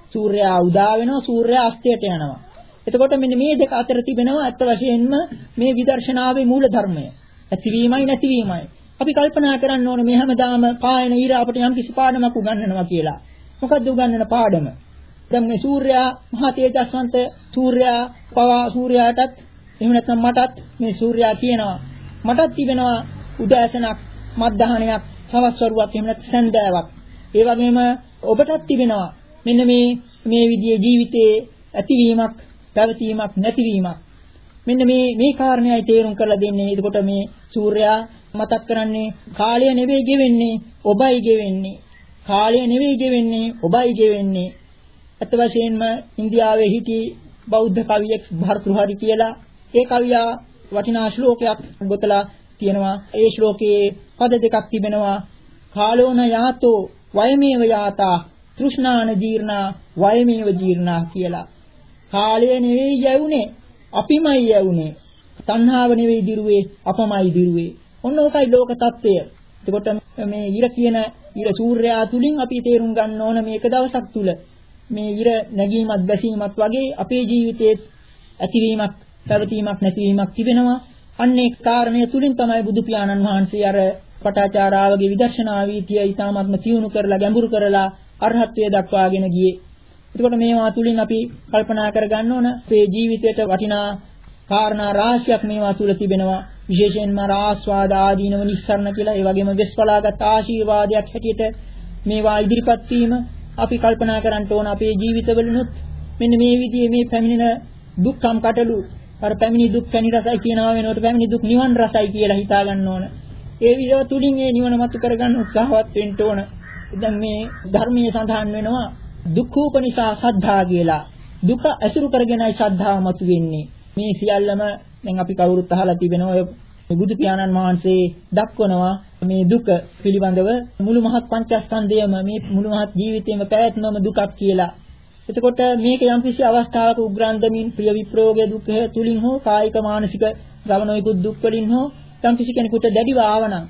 සූර්යයා උදා වෙනවා, සූර්යයා අස්තයට යනවා. එතකොට මෙන්න මේ දෙක අතර තිබෙනවා අත්ත වශයෙන්ම මේ විදර්ශනාවේ මූල ධර්මය. ඇතිවීමයි නැතිවීමයි. අපි කල්පනා කරන්න ඕනේ මේ හැමදාම පායන ඊර අපිට යම් කිසි පාඩමක් උගන්වනවා කියලා. මොකද්ද උගන්වන පාඩම? දැන් මේ සූර්යයා මහා තේජස්වන්ත සූර්යයා පවා සූර්යාටත් එහෙම නැත්නම් මටත් මේ සූර්යයා කියනවා මටත් තිබෙනවා උදෑසනක්, මත්දහනයක්, හවස් වරුවක්, එහෙම නැත්නම් සන්ධ්‍යාවක්. ඒ වගේම ඔබටත් තිබෙනවා මෙන්න මේ මේ විදිහේ ජීවිතයේ ඇතිවීමක්, පැවතීමක්, නැතිවීමක්. මෙන්න මේ මේ කාරණේයි තේරුම් කරලා දෙන්නේ. එතකොට මේ සූර්යයා මතක් කරන්නේ කාලය නෙවෙයි ගෙවෙන්නේ, ඔබයි ගෙවෙන්නේ. කාලය නෙවෙයි ගෙවෙන්නේ, ඔබයි ගෙවෙන්නේ. අත වශයෙන්ම ඉන්දියාවේ හිටි බෞද්ධ කවියෙක් භර්තෘහරි කියලා ඒ කවියා වටිනා ශ්ලෝකයක් ගොතලා තියෙනවා. ඒ ශ්ලෝකයේ පද දෙකක් තිබෙනවා. කාලෝන යාතෝ වයමේව යාතා තෘෂ්ණාන ජීර්ණා වයමේව ජීර්ණා කියලා. කාලය නෙවෙයි යවුනේ, අපිමයි යවුනේ. තණ්හාව නෙවෙයි දිරුවේ, අපමයි දිරුවේ. ඔන්න ඕකයි ලෝක తত্ত্বය. එතකොට මේ ඉර කියන ඉර සූර්යයා තුලින් අපි තේරුම් ගන්න ඕන මේක දවසක් තුල මේ ඉර නැගීමත් බැසීමත් වගේ අපේ ජීවිතයේ ඇතිවීමක්, පැවතීමක්, නැතිවීමක් තිබෙනවා. අන්නේ කාරණය තුලින් තමයි බුදු පියාණන් වහන්සේ අර පටාචාරාවගේ විදර්ශනා වීතිය ඊ타ත්ම තියුණු කරලා ගැඹුරු කරලා අරහත්ත්වයට දක්වාගෙන ගියේ. එතකොට මේවා තුලින් අපි කල්පනා කරගන්න ඕන අපේ ජීවිතයට වටිනා කාරණා රාශියක් මේවා තුල තිබෙනවා. විශේෂයෙන්ම ආස්වාද ආදීනව නිස්සරණ කියලා ඒ වගේම වෙස්පලාගත් ආශිර්වාදයක් හැටියට මේවා ඉදිරිපත් වීම අපි කල්පනා කරන්න ඕන අපේ ජීවිතවලුත් මෙන්න මේ විදිහේ මේ පැමිණෙන දුක්ඛම් කටළු අර පැමිණි දුක් පැණි රසයි කියනවා වෙනකොට පැමිණි දුක් නිවන් රසයි කියලා හිතා ගන්න ඕන. ඒ විදිහ තුලින් ඒ නිවන මතු කරගන්න උත්සාහවත් වෙන්න ඕන. දැන් මේ ධර්මයේ සඳහන් වෙනවා දුක්ඛෝපනිසා සද්ධා කියලා. දුක ඇසුරු කරගෙනයි ශ්‍රද්ධාව මතු වෙන්නේ. මේ සියල්ලම දැන් අපි කවුරුත් අහලා තිබෙනවා ඔය බුදු පියාණන් වහන්සේ දක්වනවා මේ දුක පිළිබඳව මුළු මහත් පංචස්කන්ධයම මේ මුළු මහත් ජීවිතේම පැවැත්මම දුකක් කියලා. එතකොට මේක යම්කිසි අවස්ථාවක උග්‍රාන්දමින් ප්‍රිය විප්‍රයෝගයේ දුක තුලින් හෝ කායික මානසික ගමනෝයිකුත් දුක් වලින් හෝ යම්කිසි කෙනෙකුට දැඩිව ආවනම්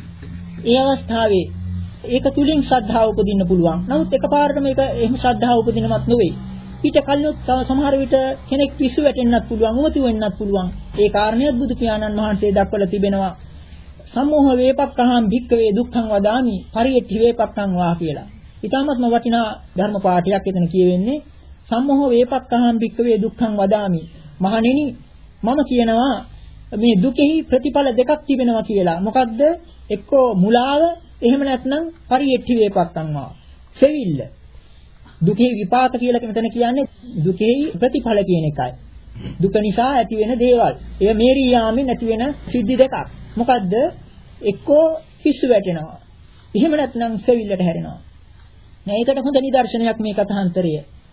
ඒ අවස්ථාවේ ඒක තුලින් ශ්‍රද්ධාව උපදින්න පුළුවන්. නමුත් එකපාරට මේක එහෙම ශ්‍රද්ධාව උපදිනවත් නෙවෙයි. ඊට කලිනුත් සමහර විට කෙනෙක් පිස්සු වැටෙන්නත් පුළුවන්, උමතු වෙන්නත් පුළුවන්. ඒ කාරණියත් බුදු පියාණන් වහන්සේ දක්වලා තිබෙනවා. සම්මෝහ වේපක්ඛහං භික්ඛවේ දුක්ඛං වදාමි පරියට්ඨි වේපක්ඛං වා කියලා. ඊටමත්ම වටිනා ධර්ම පාඨයක් එතන කියවෙන්නේ සම්මෝහ වේපක්ඛහං භික්ඛවේ දුක්ඛං වදාමි. මහණෙනි මම කියනවා මේ දුකෙහි ප්‍රතිඵල දෙකක් තිබෙනවා කියලා. මොකද්ද? එක්කෝ මුලාව, එහෙම නැත්නම් පරියට්ඨි වේපක්ඛං වා. සෙවිල්ල. දුකේ විපාක කියලා මෙතන කියන්නේ දුකේ ප්‍රතිඵල කියන එකයි. දුක නිසා ඇති වෙන දේවල්. එය මේරී යාමෙන් ඇති වෙන සිද්ධි දෙකක්. මොකද්ද? එක්කෝ පිස්සු වැටෙනවා. එහෙම නැත්නම් සෙවිල්ලට හැරෙනවා. දැන් ඒකට හොඳ නිදර්ශනයක් මේ කථාන්තරය.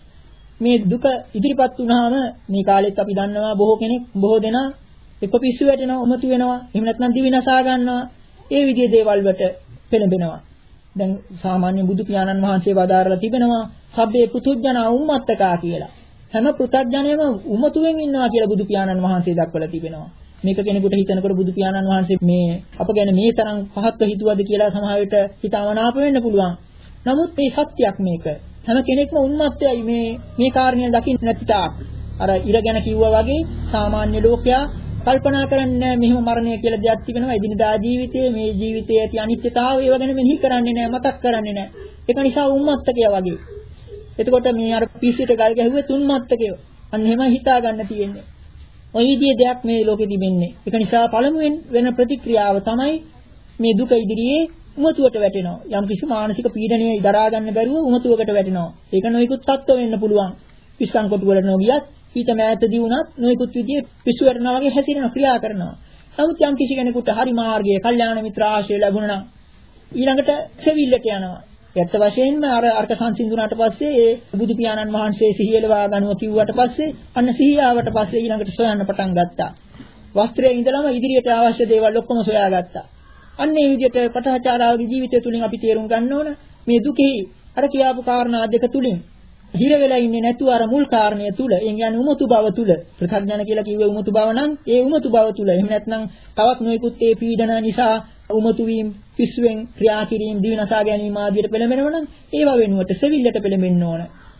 මේ දුක ඉදිරිපත් වුණාම මේ කාලෙත් අපි දන්නවා බොහෝ කෙනෙක් බොහෝ දෙනා එක්ක පිස්සු වැටෙනවා, උමතු වෙනවා, එහෙම නැත්නම් දිවි නසා ගන්නවා. ඒ විදිහේ දේවල් වලට පෙළඹෙනවා. දැන් සාමාන්‍ය බුදු පියාණන් වහන්සේ වදාරලා තිබෙනවා සබ්බේ පුතුජන උම්මත්තකා කියලා. හැම පුතඥයෙම උමතුවෙන් ඉන්නවා කියලා බුදු පියාණන් වහන්සේ දක්වලා තිබෙනවා. මේක කෙනෙකුට හිතනකොට බුදු පියාණන් වහන්සේ මේ අප ගැන මේ තරම් පහත්ව හිතුවද කියලා සමහර විට හිතවනාප වෙන්න පුළුවන්. නමුත් මේ සත්‍යයක් මේක. හැම කෙනෙක්ම උන්මත්තයයි මේ මේ කාරණය දකින්න නැති තාක්. අර ඉර ගැන කිව්වා වගේ සාමාන්‍ය ලෝකයා කල්පනා කරන්නේ මෙහෙම මරණය කියලා දෙයක් තිබෙනවා. එදිනදා ජීවිතයේ මේ ජීවිතයේ ඇති අනිත්‍යතාවය ඒව ගැන මෙනෙහි කරන්නේ නැහැ, මතක් කරන්නේ නැහැ. ඒක නිසා උන්මත්තකය වගේ. එතකොට මේ අර පිසිට ගල් ගැහුවේ තුන්මත්තකය. අන්න එහෙම හිතා ගන්න තියෙන්නේ. ওই විදිහේ දෙයක් මේ ලෝකෙ තිබෙන්නේ. ඒක නිසා පළමුවෙන් වෙන ප්‍රතික්‍රියාව තමයි මේ දුක ඉදිරියේ උමතුවට වැටෙනවා. යම් කිසි මානසික පීඩනය දරා ගන්න බැරුව උමතුවකට වැටෙනවා. ඒක නොයිකුත් තත්ත්ව වෙන්න පුළුවන්. පිස්සන් කොටු වලට නොගියත් ඊට මෑතදී වුණත් නොයිකුත් විදිහේ පිස්සු වැටෙනවා වගේ හැසිරෙන ක්‍රියා කරනවා. නමුත් යම් කිසි කෙනෙකුට හරි මාර්ගයේ කල්යාණ මිත්‍ර ආශ්‍රය ලැබුණා නම් ඊළඟට සෙවිල්ලට යනවා. ඇත්ත වශයෙන්ම අර අර්ථ සංසිඳුණාට පස්සේ ඒ බුදු පියාණන් වහන්සේ සිහියලවා ගන්නවා කිව්වට පස්සේ අන්න සිහියාවට පස්සේ ඊළඟට සොයන්න පටන් ගත්තා. වස්ත්‍රයේ ඉඳලම ඉදිරියට අවශ්‍ය දේවල් ඔක්කොම සොයාගත්තා. අන්න ඒ විදිහට පටාචාරාවගේ ජීවිතය තුලින් අපි තේරුම් ගන්න ඕන මේ දුකේ අර කියාපු කාරණා දෙක තුලින් හිර වෙලා ඉන්නේ නැතුව අර මුල් කාරණය තුල ඒ කියන්නේ උමතු බව තුල ප්‍රත්‍යඥ කියලා කිව්වේ උමතු බව නම් ඒ උමතු බව තුල එහෙම නැත්නම් තවත් නොයෙකුත් ඒ පීඩන නිසා උමතු වීම පිස්සුවෙන් ක්‍රියා කිරීම දිවිනසා ගැනීම ආදියට පෙළඹෙනවා නම් ඒව වෙනුවට සෙවිල්ලට පෙළඹෙන්න ඕන.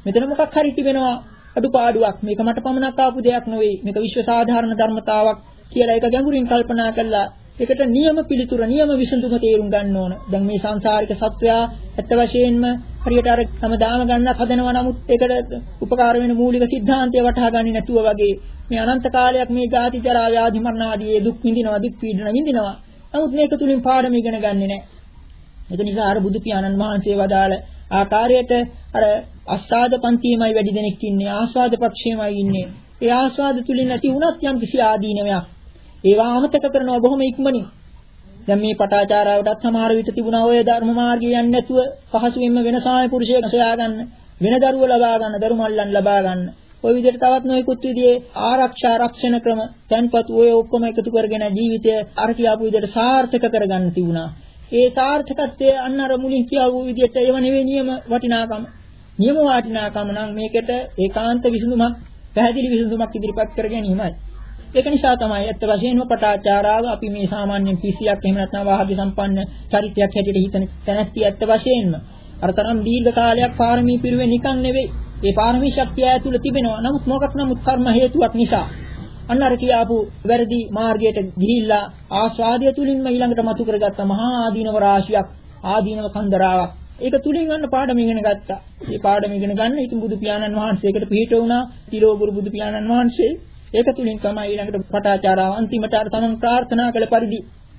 මෙතන මොකක් හරි තිබෙනවා අඩුපාඩුවක්. මේක මට පමණක් ආපු දෙයක් නෙවෙයි. මේක විශ්ව සාධාරණ ධර්මතාවක් කියලා ඒක ගැඹුරින් කල්පනා කළා. ඒකට නියම පිළිතුර, නියම විසඳුම තේරුම් ගන්න ඕන. දැන් මේ සංසාරික සත්වයා ඇත්ත වශයෙන්ම හරියට අර හැමදාම ගන්නක් හදනවා. නමුත් ඒකට උපකාර වෙන මූලික સિદ્ધාන්තය වටහා ගන්නේ නැතුව වගේ මේ අනන්ත කාලයක් මේ ජාති ජරා ව්‍යාධි මරණ ආදී දුක් විඳිනවා, දුක් පීඩන විඳිනවා. නමුත් මේක තුලින් පාඩම ඉගෙන ගන්නේ නැහැ. ඒක නිසා අර බුදු පියාණන් වහන්සේ වදාළ ආකාරයට අර ආස්වාද පන්තියමයි වැඩි දෙනෙක් ඉන්නේ, ආස්වාද පක්ෂයමයි ඉන්නේ. ඒ ආස්වාද තුලින් නැති වුණත් යම් කිසි ආදීනවයක් ඒවා අමතක කරනවා බොහොම ඉක්මනින්. දැන් මේ පටාචාරාවටත් සමහර විට තිබුණා ඔය ධර්ම මාර්ගය යන්නේ නැතුව පහසුවෙන්ම වෙන සාය පුරුෂයෙක් සොයා ගන්න, වෙන දරුවෝ ලබා ගන්න, දරුමල්ලන් ලබා ගන්න. ওই විදිහට තවත් නොයෙකුත් විදිහේ ආරක්ෂා රක්ෂණ ක්‍රම, තන්පත් ඔය ඔක්කොම එකතු කරගෙන ජීවිතය අර කියාපු විදිහට සාර්ථක කරගන්න තිබුණා. ඒ සාර්ථකත්වයේ අන්න අර මුලින් කියවු විදිහට ඒව නෙවෙයි නියම වටිනාකම. නියම වටිනාකම නම් මේකට ඒකාන්ත විසඳුමක්, පැහැදිලි විසඳුමක් ඉදිරිපත් කර ගැනීමයි. ඒක නිසා තමයි ඇත්ත වශයෙන්ම පටාචාරාව අපි මේ සාමාන්‍යයෙන් පිසියක් එහෙම නැත්නම් වාහ්‍ය සම්පන්න චරිතයක් හැටියට හිතන තැනැත්තිය ඇත්ත වශයෙන්ම අර තරම් දීර්ඝ කාලයක් පාරමී පිරුවේ නිකන් නෙවෙයි. ඒ පාරමී ශක්තිය ඇතුළේ තිබෙනවා. නමුත් මොකක් නමුත් කර්ම හේතුවක් නිසා අන්න අර කියාපු වැරදි මාර්ගයට ගිහිල්ලා ආස්වාදය තුලින්ම ඊළඟට මතු කරගත්ත මහා ආදීනව රාශියක්, ආදීනව කන්දරාවක්. ඒක තුලින් ගන්න පාඩම ඉගෙන ගත්තා. මේ පාඩම ඉගෙන ගන්න ඉතින් බුදු පියාණන් වහන්සේකට පිහිට වුණා. තිලෝගුරු බුදු පියාණන් වහන්සේ. ඒක තුලින් තමයි ඊළඟට පටාචාරාව අන්තිමට අර තමන් ප්‍රාර්ථනා කළ පරිදි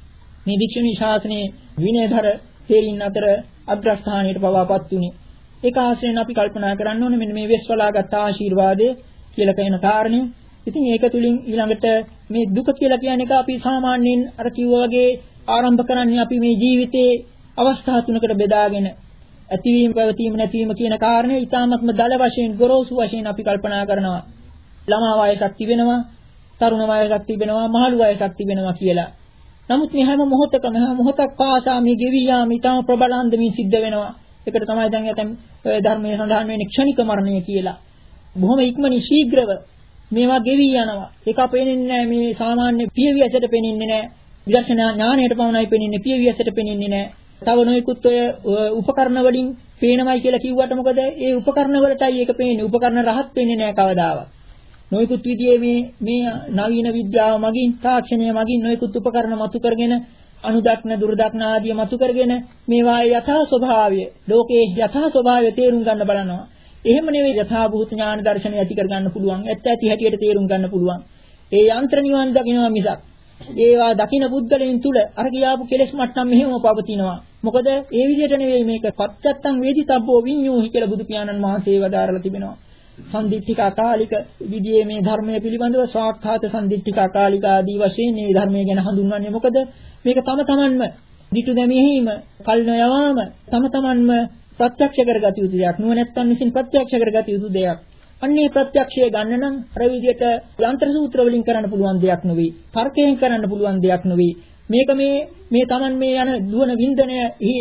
මේ වික්ෂුණී ශාසනයේ විනයධර තේරින් අතර අග්‍රස්ථානයට පවාපත් උනේ. ඒක ආශ්‍රයෙන් අපි කල්පනා කරන්න ඕනේ මෙන්න මේ වෙස්වලාගත් ආශිර්වාදය කියලා කියන කාරණය. ඉතින් ඒක තුලින් ඊළඟට මේ දුක කියලා කියන එක අපි සාමාන්‍යයෙන් අර කිව්වා වගේ ආරම්භ කරන්නේ අපි මේ ජීවිතේ අවස්ථා තුනකට බෙදාගෙන ඇතිවීම, පැවතීම, නැතිවීම කියන කාරණේ ඊටාත්ම දල වශයෙන්, ගොරෝසු වශයෙන් අපි කල්පනා කරනවා. ළමා වයසක් තිබෙනවා, තරුණ වයසක් තිබෙනවා, මහලු වයසක් තිබෙනවා කියලා. නමුත් මේ හැම මොහොතකම හැම මොහොතක් පාසා මේ ගෙවි යාම ඊටම ප්‍රබල අන්දමින් සිද්ධ වෙනවා. ඒකට තමයි දැන් යතම් ධර්මයේ සඳහන් වෙන්නේ ක්ෂණික මරණය කියලා. බොහොම ඉක්මනින් ශීඝ්‍රව මේවා ගෙවි යනවා. ඒක පේන්නේ නැහැ මේ සාමාන්‍ය පියවියසට පේන්නේ නැහැ. විදර්ශනා ඥාණයට පමණයි පේන්නේ, පියවියසට පේන්නේ නැහැ. තව නොයෙකුත් ඔය උපකරණ වලින් පේනවයි කියලා කිව්වට මොකද ඒ උපකරණ වලටයි ඒක පේන්නේ. උපකරණ රහත් පේන්නේ නැහැ කවදාවත්. නොයෙකුත් විදිහේ මේ මේ නවීන විද්‍යාව මගින්, තාක්ෂණය මගින් නොයෙකුත් උපකරණ මතු කරගෙන, අනුදක්න දුර්දක්න ආදී මතු කරගෙන මේවා යථා ස්වභාවය, ලෝකයේ යථා ස්වභාවය තේරුම් ගන්න බලනවා. එහෙම නෙවෙයි යථා භූත ඥාන දර්ශනය ඇති කර ගන්න පුළුවන්. ඇත්ත ඇති හැටියට තේරුම් ගන්න පුළුවන්. ඒ යන්ත්‍ර නිවන් දකින්නවා මිසක් ඒවා දකින්න පුද්ගලයන් තුල අර කියාපු කෙලෙස් මට්ටම් මෙහෙම පවතිනවා. මොකද ඒ විදිහට නෙවෙයි මේක පත්‍යත්තං වේදිතබ්බෝ විඤ්ඤූහි කියලා බුදු පියාණන් වහන්සේ වදාරලා තිබෙනවා. සම්දිත්තික අකාලික විදියේ මේ ධර්මයේ පිළිබඳව ස්වාක්ඛාත සම්දිත්තික අකාලික ආදී වශයෙන් මේ ධර්මය ගැන හඳුන්වන්නේ මොකද මේක තම තමන්ම දිටු දැමීම කල් නොයවාම තම තමන්ම ප්‍රත්‍යක්ෂ කරගත යුතු දෙයක්. නුවණැත්තන් විසින් ප්‍රත්‍යක්ෂ කරගත යුතු දෙයක්. අන්නේ ප්‍රත්‍යක්ෂය ගන්න නම් අර විදියට යන්ත්‍ර සූත්‍ර වලින් කරන්න පුළුවන් දෙයක් නෙවෙයි. තර්කයෙන් කරන්න පුළුවන් දෙයක් නෙවෙයි. මේක මේ මේ තමන් මේ යන දුවන වින්දනය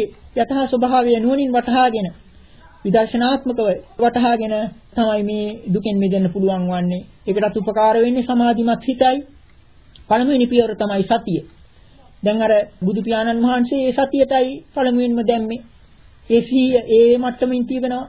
යථා ස්වභාවය නුවණින් වටහාගෙන විදර්ශනාත්මකව වටහාගෙන තමයි මේ දුකෙන් මිදෙන්න පුළුවන් වන්නේ. ඒකටත් උපකාර වෙන්නේ සමාධිමත් හිතයි. පළමුවෙනි පියවර තමයි සතිය. දැන් අර බුදු පියාණන් වහන්සේ ඒ සතියටයි පළමුවෙන්ම දැම්මේ. ඒ සීය ඒ මට්ටමින් තිබෙනවා.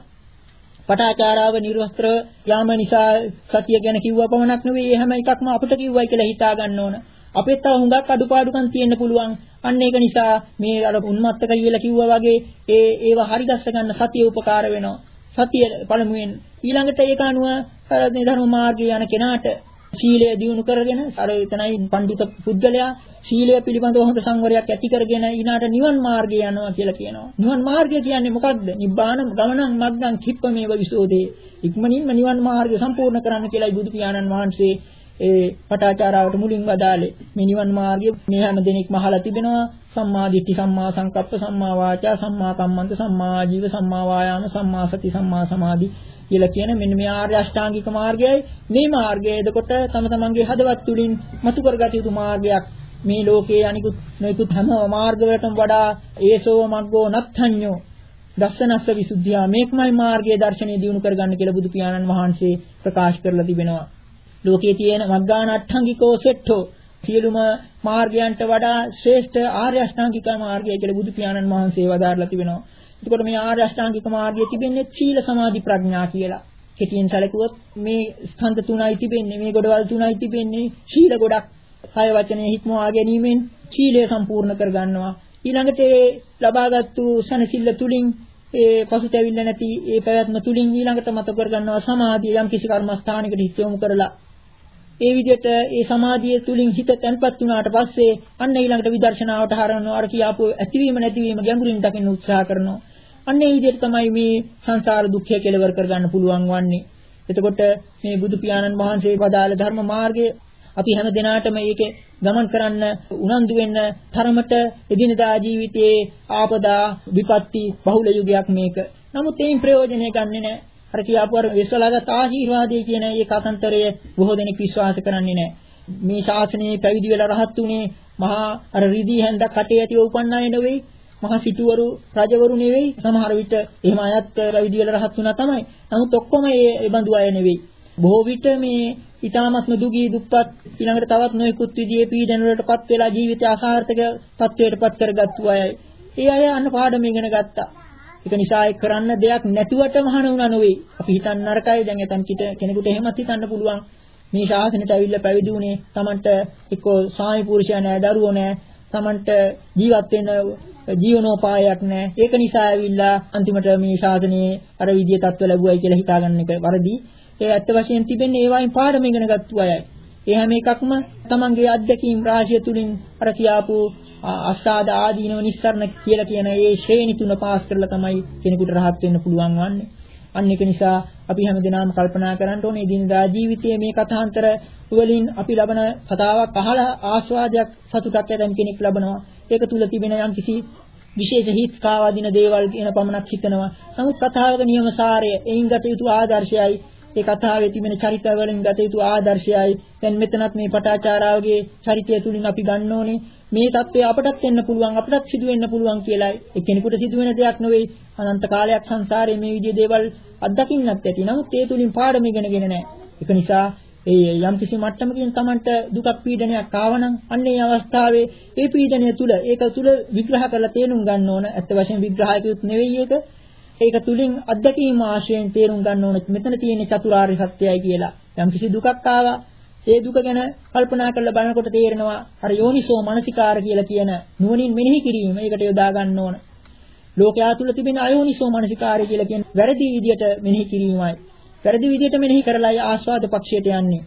පටාචාරාව නිර්වස්ත්‍ර යාම නිසා සතිය ගැන කිව්වා පමණක් නෙවෙයි. ඒ හැම එකක්ම අපිට කිව්වයි කියලා හිතා ගන්න ඕන. අපිට තව හුඟක් අඩුපාඩුකම් තියෙන්න පුළුවන්. අන්න ඒක නිසා මේ අර උන්මත්තක කියලා කිව්වා වගේ ඒ ඒව හරි දැස්ස ගන්න සතිය උපකාර වෙනවා. සතිය පළමුවෙන් ඊළඟට ඒක අනුව අර ධර්ම මාර්ගයේ යන කෙනාට සීලය දියුණු කරගෙන අර එතනයි පඬිත පුද්ගලයා සීලය පිළිබඳව හොඳ සංවරයක් ඇති කරගෙන ඊනාට නිවන් මාර්ගය යනවා කියලා කියනවා. නිවන් මාර්ගය කියන්නේ මොකක්ද? නිබ්බාන ගමනං මග්ගං කිප්පමේව විසෝදේ. ඉක්මනින්ම නිවන් මාර්ගය සම්පූර්ණ කරන්න කියලායි බුදු පියාණන් වහන්සේ ඒ පටාචාරාවට මුලින් වදාළේ. මේ නිවන් මාර්ගය මේ හැම දෙනෙක්ම අහලා තිබෙනවා. සම්මා දිට්ඨි, සම්මා සංකප්ප, සම්මා වාචා, සම්මා කම්මන්ත, සම්මා ආජීව, සම්මා වායාම, සම්මා සති, සම්මා සමාධි කියලා කියන මෙන්න මේ ආර්ය අෂ්ටාංගික මාර්ගයයි. මේ මාර්ගය එතකොට තම තමන්ගේ හදවත් තුලින් මතු කරගත යුතු මාර්ගයක්. මේ ලෝකයේ අනිකුත් නොයිකුත් හැම මාර්ගවලටම වඩා ඒසෝ මග්ගෝ නත්ථඤ්ඤෝ දස්සනස්ස විසුද්ධියා මේකමයි මාර්ගයේ දර්ශනය දියුණු කරගන්න කියලා බුදු පියාණන් වහන්සේ ප්‍රකාශ කරලා තිබෙනවා. ලෝකයේ තියෙන මග්ගාන අට්ඨංගිකෝ සෙට්ඨෝ සියලුම මාර්ගයන්ට වඩා ශ්‍රේෂ්ඨ ආර්ය අෂ්ටාංගික මාර්ගය කියලා බුදු පියාණන් වහන්සේ වදාරලා තිබෙනවා. එතකොට මේ ආර්ය අෂ්ටාංගික මාර්ගයේ තිබෙන්නේ සීල සමාධි ප්‍රඥා කියලා. කෙටියෙන් සැලකුවොත් මේ ස්කන්ධ තුනයි තිබෙන්නේ, මේ ගොඩවල් තුනයි තිබෙන්නේ. සීල ගොඩක් කය වචනේ හික්මවා ගැනීමෙන් සීලය සම්පූර්ණ කරගන්නවා. ඊළඟට ඒ ලබාගත්තු සනසිල්ල තුලින් ඒ පසුතැවිල්ල නැති ඒ පැවැත්ම තුලින් ඊළඟට මත කරගන්නවා සමාධිය යම් කිසි කර්මස්ථානයකට හිත යොමු කරලා. ඒ විදිහට ඒ සමාධිය තුලින් හිත තැන්පත් වුණාට පස්සේ අන්න ඊළඟට විදර්ශනාවට හරවනවා. අර කියාපු ඇතිවීම නැතිවීම ගැඹුරින් දකින්න උත්සාහ කරනවා. අන්න ඒ විදිහට තමයි මේ සංසාර දුක්ඛය කෙලවර කරගන්න පුළුවන් වන්නේ. එතකොට මේ බුදු පියාණන් වහන්සේ වදාළ ධර්ම මාර්ගයේ අපි හැම දිනාටම ඒකේ ගමන් කරන්න උනන්දු වෙන්න තරමට එදිනදා ජීවිතයේ ආපදා විපත්ති බහුල යුගයක් මේක. නමුත් ඒන් ප්‍රයෝජනෙ ගන්නෙ නැහැ. අර කියාපු අර විශ්වලාගත ආශිර්වාදයේ කියන ඒ කතන්තරය බොහෝ දෙනෙක් විශ්වාස කරන්නේ නැහැ. මේ ශාසනයේ පැවිදි වෙලා රහත් උනේ මහා අර රිදී හැන්දක් කටේ ඇතිව උපන්න අය නෙවෙයි. මහා සිටුවරු රජවරු නෙවෙයි. සමහර විට එහෙම අයත් පැවිදි වෙලා රහත් වුණා තමයි. නමුත් ඔක්කොම ඒ බඳු අය නෙවෙයි. බොහෝ විට මේ ඊ타මත්ම දුගී දුප්පත් ඊළඟට තවත් නොයෙකුත් විදිහේ පීඩන වලටපත් වෙලා ජීවිතය අසාර්ථක තත්වයකටපත් කරගත්තු අයයි. ඒ අය අන්න පාඩම ඉගෙන ගත්තා. ඒක නිසා ඒ කරන්න දෙයක් නැතුවට මහාන වුණා නෙවෙයි. අපි හිතන්න නරකයි. දැන් එතන කිට කෙනෙකුට එහෙමත් හිතන්න පුළුවන්. මේ ශාසනයට ඇවිල්ලා පැවිදි වුණේ Tamanට එක්ක ස්වාමි පුරුෂයා නැහැ, දරුවෝ නැහැ. Tamanට ජීවත් වෙන්න ජීවනෝපායක් නැහැ. ඒක නිසා ඇවිල්ලා අන්තිමට මේ ශාසනයේ අර විදිය තත්ත්ව ලැබුවයි කියලා හිතාගන්න එක වරදි. ඒ ඇත්ත වශයෙන් තිබෙන්නේ ඒ වයින් පාඩම ඉගෙන ගත්තු අයයි. ඒ හැම එකක්ම තමන්ගේ අත්දැකීම් රාශිය තුලින් අර කියාපු අස්සාද ආදීනව නිස්සරණ කියලා කියන ඒ ශ්‍රේණි තුන පාස් කරලා තමයි කෙනෙකුට රහත් වෙන්න පුළුවන් වන්නේ. අන්න ඒක නිසා අපි හැමදෙනාම කල්පනා කරන්න ඕනේ දිනදා ජීවිතයේ මේ කථාන්තර වලින් අපි ලබන කතාවක් අහලා ආස්වාදයක් සතුටක් ඇතම් කෙනෙක් ලබනවා. ඒක තුල තිබෙන යම් කිසි විශේෂ හිත්කාවාදින දේවල් කියන පමණක් හිතනවා. නමුත් කතාවක නියම සාරය, එයින් ගත යුතු ආදර්ශයයි, ඒ කතාවේ තිබෙන චරිත වලින් ගත යුතු ආදර්ශයයි. දැන් මෙතනත් මේ පටාචාරාවගේ චරිතය තුලින් අපි ගන්න ඕනේ මේ தත්ත්වය අපටත් වෙන්න පුළුවන්, අපටත් සිදු වෙන්න පුළුවන් කියලායි. ඒ කෙනෙකුට සිදු වෙන දෙයක් නෙවෙයි. අනන්ත කාලයක් සංසාරයේ මේ විදිහේ දේවල් අත්දකින්නත් ඇති. නමුත් ඒ තුලින් පාඩම ඉගෙනගෙන නැහැ. ඒක නිසා ඒ යම් කිසි මට්ටමකින් Tamanට දුකක් පීඩනයක් ආවනම් අන්න ඒ අවස්ථාවේ ඒ පීඩනය තුල ඒක තුල විග්‍රහ කරලා තේරුම් ගන්න ඕන. ඇත්ත වශයෙන් විග්‍රහයකුත් නෙවෙයි ඒක. ඒක තුලින් අත්දැකීම් ආශ්‍රයෙන් තේරුම් ගන්න ඕන මෙතන තියෙන චතුරාර්ය සත්‍යයයි කියලා. යම් කිසි දුකක් ආවා ඒ දුක ගැන කල්පනා කරලා බලනකොට තේරෙනවා අර යෝනිසෝ මනසිකාර කියලා කියන නුවණින් මෙනෙහි කිරීම ඒකට යොදා ගන්න ඕන. ලෝකයා තුල තිබෙන අයෝනිසෝ මනසිකාරය කියලා කියන වැරදි විදියට මෙනෙහි කිරීමයි. වැරදි විදියට මෙනෙහි කරලා ආස්වාද පක්ෂයට යන්නේ.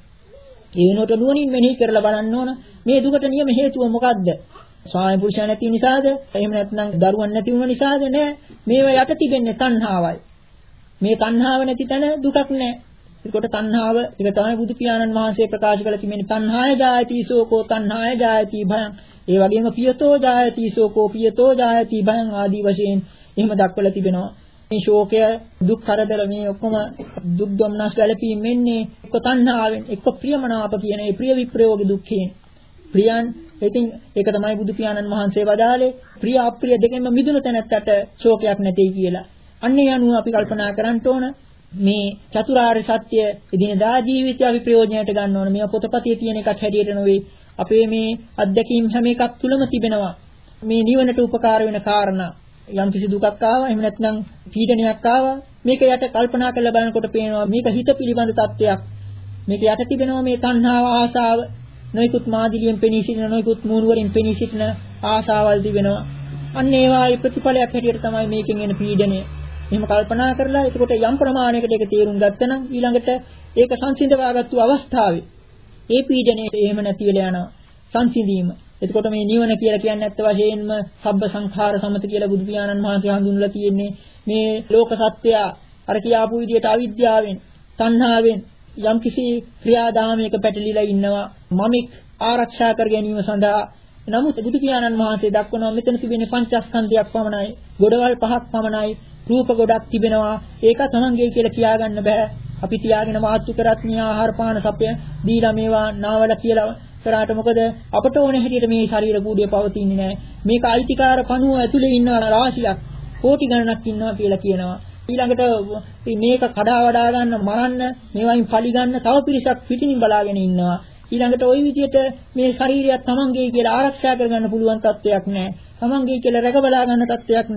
ඒ වෙනකොට නුවණින් මෙනෙහි කරලා බලන්න ඕන මේ දුකට නියම හේතුව මොකක්ද? ස්වාමි පුරුෂයා නැති නිසාද? එහෙම නැත්නම් දරුවන් නැති වුණ නිසාද? නෑ. මේවා යට තිබෙන්නේ තණ්හාවයි. මේ තණ්හාව නැති තැන දුකක් නෑ. ඒකට තණ්හාව ඒක තමයි බුදු පියාණන් වහන්සේ ප්‍රකාශ කළ තිබෙන්නේ තණ්හාය ජායති සෝකෝ තණ්හාය ජායති භයං. ඒ වගේම පියතෝ ජායති සෝකෝ පියතෝ ජායති භයං ආදී වශයෙන් එහෙම දක්වලා තිබෙනවා. මේ ශෝකය දුක් කරදර මේ ඔක්කොම දුක් දුම්නස් වැළපීම් වෙන්නේ එක්ක තණ්හාවෙන් එක්ක ප්‍රියමනාප කියන ඒ ප්‍රිය විප්‍රයෝග දුක්ඛයෙන්. ප්‍රියන් ඉතින් ඒක තමයි බුදු පියාණන් වහන්සේ වදාළේ ප්‍රිය අප්‍රිය දෙකෙන්ම මිදුණු තැනැත්තට ශෝකයක් නැtei කියලා. අන්නේ අනුව අපි කල්පනා කරන්න ඕන මේ චතුරාර්ය සත්‍ය එදිනදා ජීවිතය අපි ප්‍රයෝජනයට ගන්න ඕන. මේ පොතපතේ තියෙන එකක් හැටියට නෙවෙයි. අපේ මේ අත්දැකීම් හැම එකක් තුලම තිබෙනවා. මේ නිවනට උපකාර වෙන කාරණා. යම් කිසි දුකක් ආවා එහෙම නැත්නම් පීඩනයක් ආවා මේක යට කල්පනා කරලා බලනකොට පේනවා මේක හිත පිළිබඳ තත්වයක්. මේක යට තිබෙනවා මේ තණ්හාව ආසාව නොයිකුත් මාදිලියෙන් පෙනී සිටින නොයිකුත් මූණුවරින් පෙනී සිටින ආසාවල් තිබෙනවා. අන්න ඒවායි ප්‍රතිඵලයක් හැටියට තමයි මේකෙන් එන පීඩනය. එහෙම කල්පනා කරලා එතකොට යම් ප්‍රමාණයකට ඒක තේරුම් ගත්තනම් ඊළඟට ඒක සංසිඳවාගත්තු අවස්ථාවේ ඒ පීඩනයේ එහෙම නැති වෙලා යනවා සංසිඳීම. එතකොට මේ නිවන කියලා කියන්නේ ඇත්ත වශයෙන්ම සබ්බ සංඛාර සමත කියලා බුදු පියාණන් වහන්සේ හඳුන්වලා තියෙන්නේ මේ ලෝක සත්‍යය අර කියාපු විදිහට අවිද්‍යාවෙන් තණ්හාවෙන් යම්කිසි ක්‍රියාදාමයක පැටලිලා ඉන්නවා මමික් ආරක්ෂා කර ගැනීම සඳහා. නමුත් බුදු පියාණන් වහන්සේ දක්වනවා මෙතන තිබෙන පංචස්කන්ධයක් පමණයි, ගොඩවල් පහක් පමණයි, රූප ගොඩක් තිබෙනවා. ඒක තමන්ගේ කියලා කියාගන්න බෑ. අපි තියාගෙන වාස්තු කරත් මේ ආහාර පාන සපය දීලා මේවා නාවල කියලා කරාට මොකද අපට ඕනේ හැටියට මේ ශරීර කූඩිය පවතින්නේ නැහැ. මේක අයිතිකාර පණුව ඇතුලේ ඉන්න රාශියක් කෝටි ගණනක් ඉන්නවා කියලා කියනවා. ඊළඟට මේක කඩා වඩා ගන්න මරන්න මේවායින් පලි ගන්න තව පිරිසක් පිටින් බලාගෙන ඉන්නවා. ඊළඟට ওই විදිහට මේ ශරීරයත් තමන්ගේ කියලා ආරක්ෂා කරගන්න පුළුවන් තත්ත්වයක් නැහැ. තමන්ගේ කියලා රැක බලා ගන්න තත්ත්වයක් නැහැ.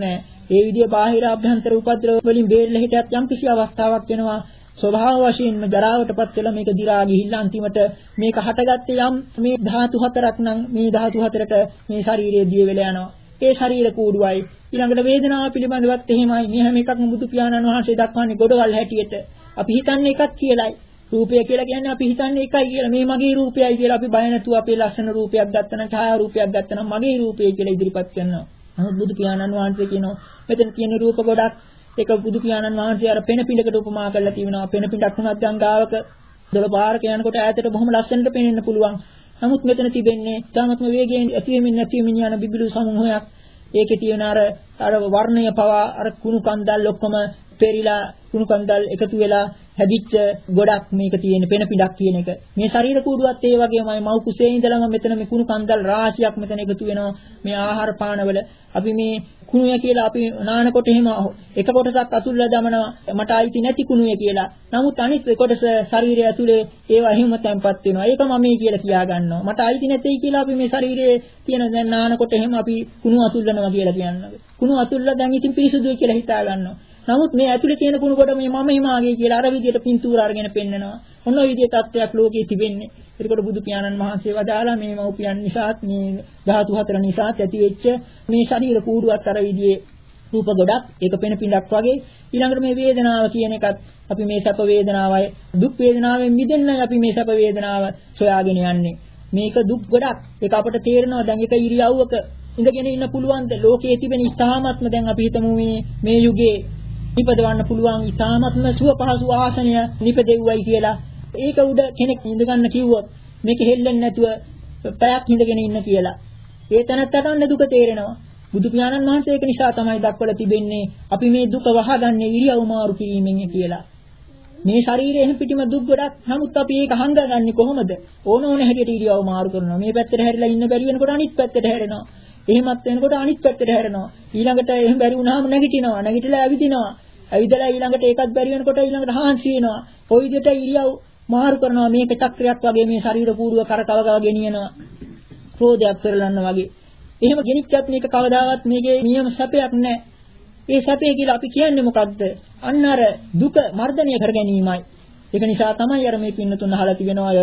ඒ විදිය බාහිර අභ්‍යන්තර උපද්‍රව වලින් බේරලා හිටියත් යම් කිසි අවස්ථාවක් වෙනවා ස්වභාව වශයෙන්ම ජරාවටපත් වෙලා මේක දි รา ගිහිල්ලා අන්තිමට මේක හටගත්තේ යම් මේ ධාතු හතරක් නම් මේ ධාතු හතරට මේ ශරීරය දිය වෙලා යනවා. ඒ ශරීර කූඩුවයි ඊළඟට වේදනාව පිළිබඳවත් එහෙමයි. මේ හැම එකක්ම බුදු පියාණන් වහන්සේ දක්වන්නේ ගොඩවල් හැටියට. අපි හිතන්නේ එකක් කියලායි. රූපය කියලා කියන්නේ අපි හිතන්නේ එකයි කියලා. මේ මගේ රූපයයි කියලා අපි බය නැතුව අපේ ලස්සන රූපයක් ගත්තනම් ඡායා රූපයක් ගත්තනම් මගේ රූපය කියලා ඉදිරිපත් කරනවා. නමුත් බුදු පියාණන් වහන්සේ කියනවා මෙතන තියෙන රූප ගොඩක් ඒක බුදු පියාණන් වහන්සේ අර පෙන පිඬකට උපමා කරලා තියෙනවා. පෙන පිඬක් වුණත් ගංගාවක දොළ පාරක යනකොට ඈතට බොහොම ලස්සනට පේන්න පුළුවන්. නමුත් මෙතන තිබෙන්නේ තාමත්ම වේගයෙන් ඇතිවෙමින් නැතිවෙමින් යන බිබිලු සමූහයක්. ඒකේ තියෙන අර අර වර්ණය පවා අර කුණු කන්දල් ඔක්කොම පෙරිලා කුණු කන්දල් එකතු වෙලා හැදිච්ච ගොඩක් මේක තියෙන පෙන පිටක් කියන එක. මේ ශරීර කූඩුවත් ඒ වගේමයි. මව් කුසේ ඉඳලම මෙතන මේ කුණු කන්දල් රාශියක් මෙතන එකතු වෙනවා. මේ ආහාර පානවල අපි මේ කුණුය කියලා අපි නානකොට එහෙම එක කොටසක් අතුල්ලා දමනවා. මට ආйти නැති කුණුය කියලා. නමුත් අනිත් කොටස ශරීරය ඇතුලේ ඒවා එහෙම තැම්පත් වෙනවා. ඒක මම මේ කියලා කියා ගන්නවා. මට ආйти නැtei කියලා අපි මේ ශරීරයේ තියෙන දැන් නානකොට එහෙම අපි කුණු අතුල්ලනවා කියලා කියනවා. කුණු අතුල්ලා දැන් ඉතින් පිරිසුදුයි කියලා හිතා ගන්නවා. නමුත් මේ ඇතුලේ තියෙන කුණු කොට මේ මම හිමාගේ කියලා අර විදියට පින්තූර අරගෙන පෙන්නනවා. ඔන්න ඔය විදිය තත්ත්වයක් ලෝකේ තිබෙන්නේ. ඒකට බුදු පියාණන් වහන්සේ වදාලා මේ මෞපියන් නිසාත් මේ ධාතු හතර නිසාත් ඇතිවෙච්ච මේ ශරීර කූඩුවත් අර විදියේ රූප ගොඩක් ඒක පෙන පිටක් වගේ. ඊළඟට මේ වේදනාව කියන එකත් අපි මේ සැප වේදනාවයි දුක් වේදනාවෙන් මිදෙන්නයි අපි මේ සැප වේදනාව සොයාගෙන යන්නේ. මේක දුක් ගොඩක්. ඒක අපට තේරෙනවා දැන් එක ඉරියව්වක ඉඳගෙන ඉන්න පුළුවන්ද ලෝකයේ තිබෙන ඉස්හාමත්ම දැන් අපි හිතමු මේ මේ යුගයේ නිපදවන්න පුළුවන් ඉතාමත්ම සුව පහසු ආසනය නිපදෙව්වයි කියලා. ඒක උඩ කෙනෙක් ඉඳ ගන්න කිව්වොත් මේක හෙල්ලෙන්නේ නැතුව පැයක් ඉඳගෙන ඉන්න කියලා. ඒ තැනත්තට අන්න දුක තේරෙනවා. බුදු පියාණන් වහන්සේ ඒක නිසා තමයි දක්වලා තිබෙන්නේ අපි මේ දුක වහගන්නේ ඉරියව් මාරු කිරීමෙන් කියලා. මේ ශරීරයේ එහෙම පිටිම දුක් ගොඩක්. නමුත් අපි ඒක හංගගන්නේ කොහොමද? ඕන ඕන හැටියට ඉරියව් මාරු කරනවා. මේ පැත්තට හැරිලා ඉන්න බැරි වෙනකොට අනිත් පැත්තට හැරෙනවා. එහෙමත් වෙනකොට අනිත් පැත්තට හැරෙනවා. ඊළඟට එහෙම බැරි වුණාම නැගිටිනවා. නැගිටලා ඇවිදිනවා. ඇවිදලා ඊළඟට ඒකත් බැරි වෙනකොට ඊළඟට හාන්සි වෙනවා. ওই විදිහට ඉරියව් මාරු කරනවා. මේක චක්‍රයක් වගේ මේ ශරීර කූඩුව කරකවගව ගෙනියනවා. ක්‍රෝධයක් පෙරලන්න වගේ. එහෙම ගෙනිච්චත් මේක කවදාවත් මේකේ නියම සැපයක් නැහැ. ඒ සැපේ කියලා අපි කියන්නේ මොකක්ද? අන්න අර දුක මර්ධනය කර ගැනීමයි. ඒක නිසා තමයි අර මේ පින්නතුන් අහලා තිබෙනවා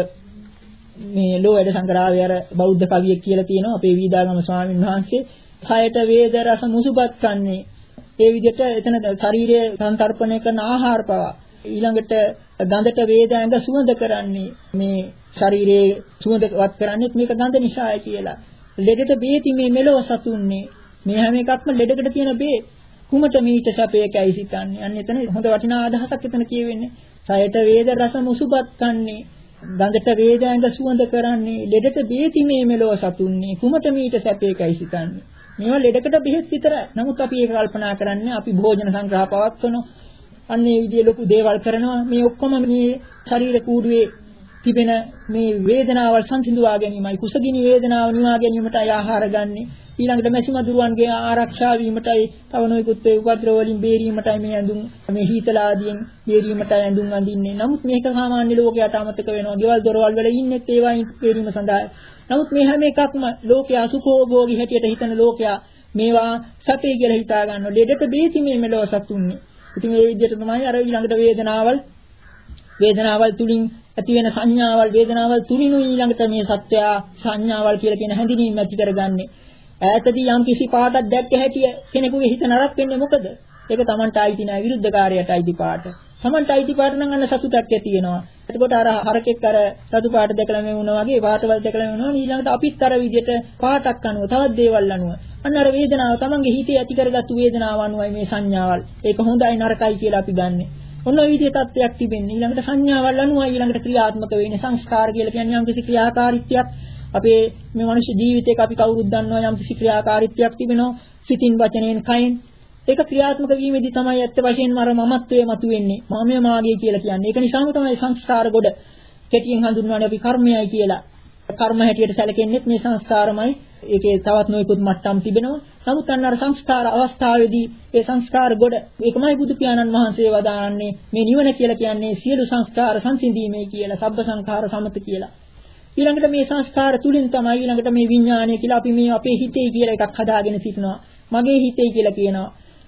මේ ලෝ වැඩ සංග්‍රහයේ අර බෞද්ධ කවියෙක් කියලා තියෙනවා අපේ වීදාගම ස්වාමීන් වහන්සේ කයට වේද රස මුසුපත් කන්නේ ඒ විදිහට එතන ශරීරයේ සංතරපණය කරන ආහාර පවා ඊළඟට ගඳට වේද ඇඟ සුවඳ කරන්නේ මේ ශරීරයේ සුවඳවත් කරන්නේ මේක ගඳ නිසායි කියලා ලෙඩට බේති මේ මෙලොව සතුන්නේ මේ හැම එකක්ම ලෙඩකට තියෙන බේ කුමට මීට සැපයකයි සිතන්නේ අන්න එතන හොඳ වටිනා අදහසක් එතන කියවෙන්නේ කයට වේද රස මුසුපත් කන්නේ ගඳට වේද ඇඟ සුවඳ කරන්නේ ලෙඩට බේති මේ මෙලොව සතුන්නේ කුමට මීට සැපේකයි සිතන්නේ මේවා ලෙඩකට බෙහෙත් විතරයි නමුත් අපි ඒක කල්පනා කරන්නේ අපි භෝජන සංග්‍රහ පවත්වනවා අන්න ඒ විදිහේ ලොකු දේවල් කරනවා මේ ඔක්කොම මේ ශරීර කූඩුවේ තිබෙන මේ වේදනාවල් සංසිඳුවා ගැනීමයි කුසගිනි වේදනාව නිවා ගැනීමටයි ආහාර ගන්නෙ ඊළඟට මැසි මදුරුවන්ගේ ආරක්ෂා වීමටයි තව නොයෙකුත් උපද්‍රව වලින් බේරීමටයි මේ ඇඳුම් මේ හීතල ආදියෙන් බේරීමටයි ඇඳුම් අඳින්නේ නමුත් මේක සාමාන්‍ය ලෝකයට අමතක වෙනවා ගෙවල් දොරවල් වල ඉන්නෙත් ඒවායින් බේරීම සඳහා නමුත් මේ හැම එකක්ම ලෝකයා සුඛෝභෝගී හැටියට හිතන ලෝකයා මේවා සැපේ කියලා හිතා ගන්නවා ලෙඩට බේති මේ මෙලොව සතුන්නේ ඉතින් ඒ විදිහට තමයි අර ඊළඟට වේදනාවල් වේදනාවල් තුලින් ඇති වෙන සංඥාවල් වේදනාවල් තුලිනුයි ඊළඟට මේ සත්‍ය සංඥාවල් කියලා කියන හැඳිනීම ඇති කරගන්නේ ඈතදී යම් කිසි පාටක් දැක්ක හැටිය කෙනෙකුගේ හිත නරක වෙන්නේ මොකද ඒක Tamanට ආйти නෑ විරුද්ධකාරයට ආйти පාට Tamanට ආйти පාට නම් අන්න සතුටක් ඇති වෙනවා එතකොට අර හරකෙක් අර රතු පාට දැකලා මේ වුණා වගේ පාටවල් දැකලා මේ වුණා ඊළඟට අපිත් අර විදිහට පාටක් අනුව තවත් දේවල් අනුව අන්න අර වේදනාව Tamanගේ හිතේ ඇති කරගත්තු වේදනාව අනුවයි මේ සංඥාවල් ඒක හොඳයි නරකයි කියලා අපි ගන්නෙ ඔන්න ඔය විදිහේ තත්ත්වයක් තිබෙන්නේ ඊළඟට සංඥාවල් අනුවයි ඊළඟට ක්‍රියාත්මක වෙන්නේ සංස්කාර කියලා කියන්නේ යම් කිසි ක්‍රියාකාරීත්වයක් අපේ මේ මනුෂ්‍ය ජීවිතේක අපි කවුරුත් දන්නවා යම් කිසි ක්‍රියාකාරීත්වයක් තිබෙනවා සිතින් වචනයෙන් කයෙන් ඒක ක්‍රියාත්මක වීමේදී තමයි ඇත්ත වශයෙන්ම අර මමත්වයේ මතුවෙන්නේ මමය මාගේ කියලා කියන්නේ ඒක නිසාම තමයි සංස්කාර ගොඩ කෙටියෙන් හඳුන්වන්නේ අපි කර්මයයි කියලා කර්ම හැටියට සැලකෙන්නේ මේ සංස්කාරමයි ඒකේ තවත් නොයෙකුත් මට්ටම් තිබෙනවා නමුත් අන්න අර සංස්කාර අවස්ථාවේදී ඒ සංස්කාර ගොඩ ඒකමයි බුදු පියාණන් වහන්සේ වදාන්නේ මේ නිවන කියලා කියන්නේ සියලු සංස්කාර සංසිඳීමේ කියලා සබ්බ සංඛාර සමත කියලා ඊළඟට මේ සංස්කාර තුලින් තමයි ඊළඟට මේ විඥානය කියලා අපි මේ අපේ හිතේ කියලා එකක් හදාගෙන සිටිනවා. මගේ හිතේ කියලා කියනවා.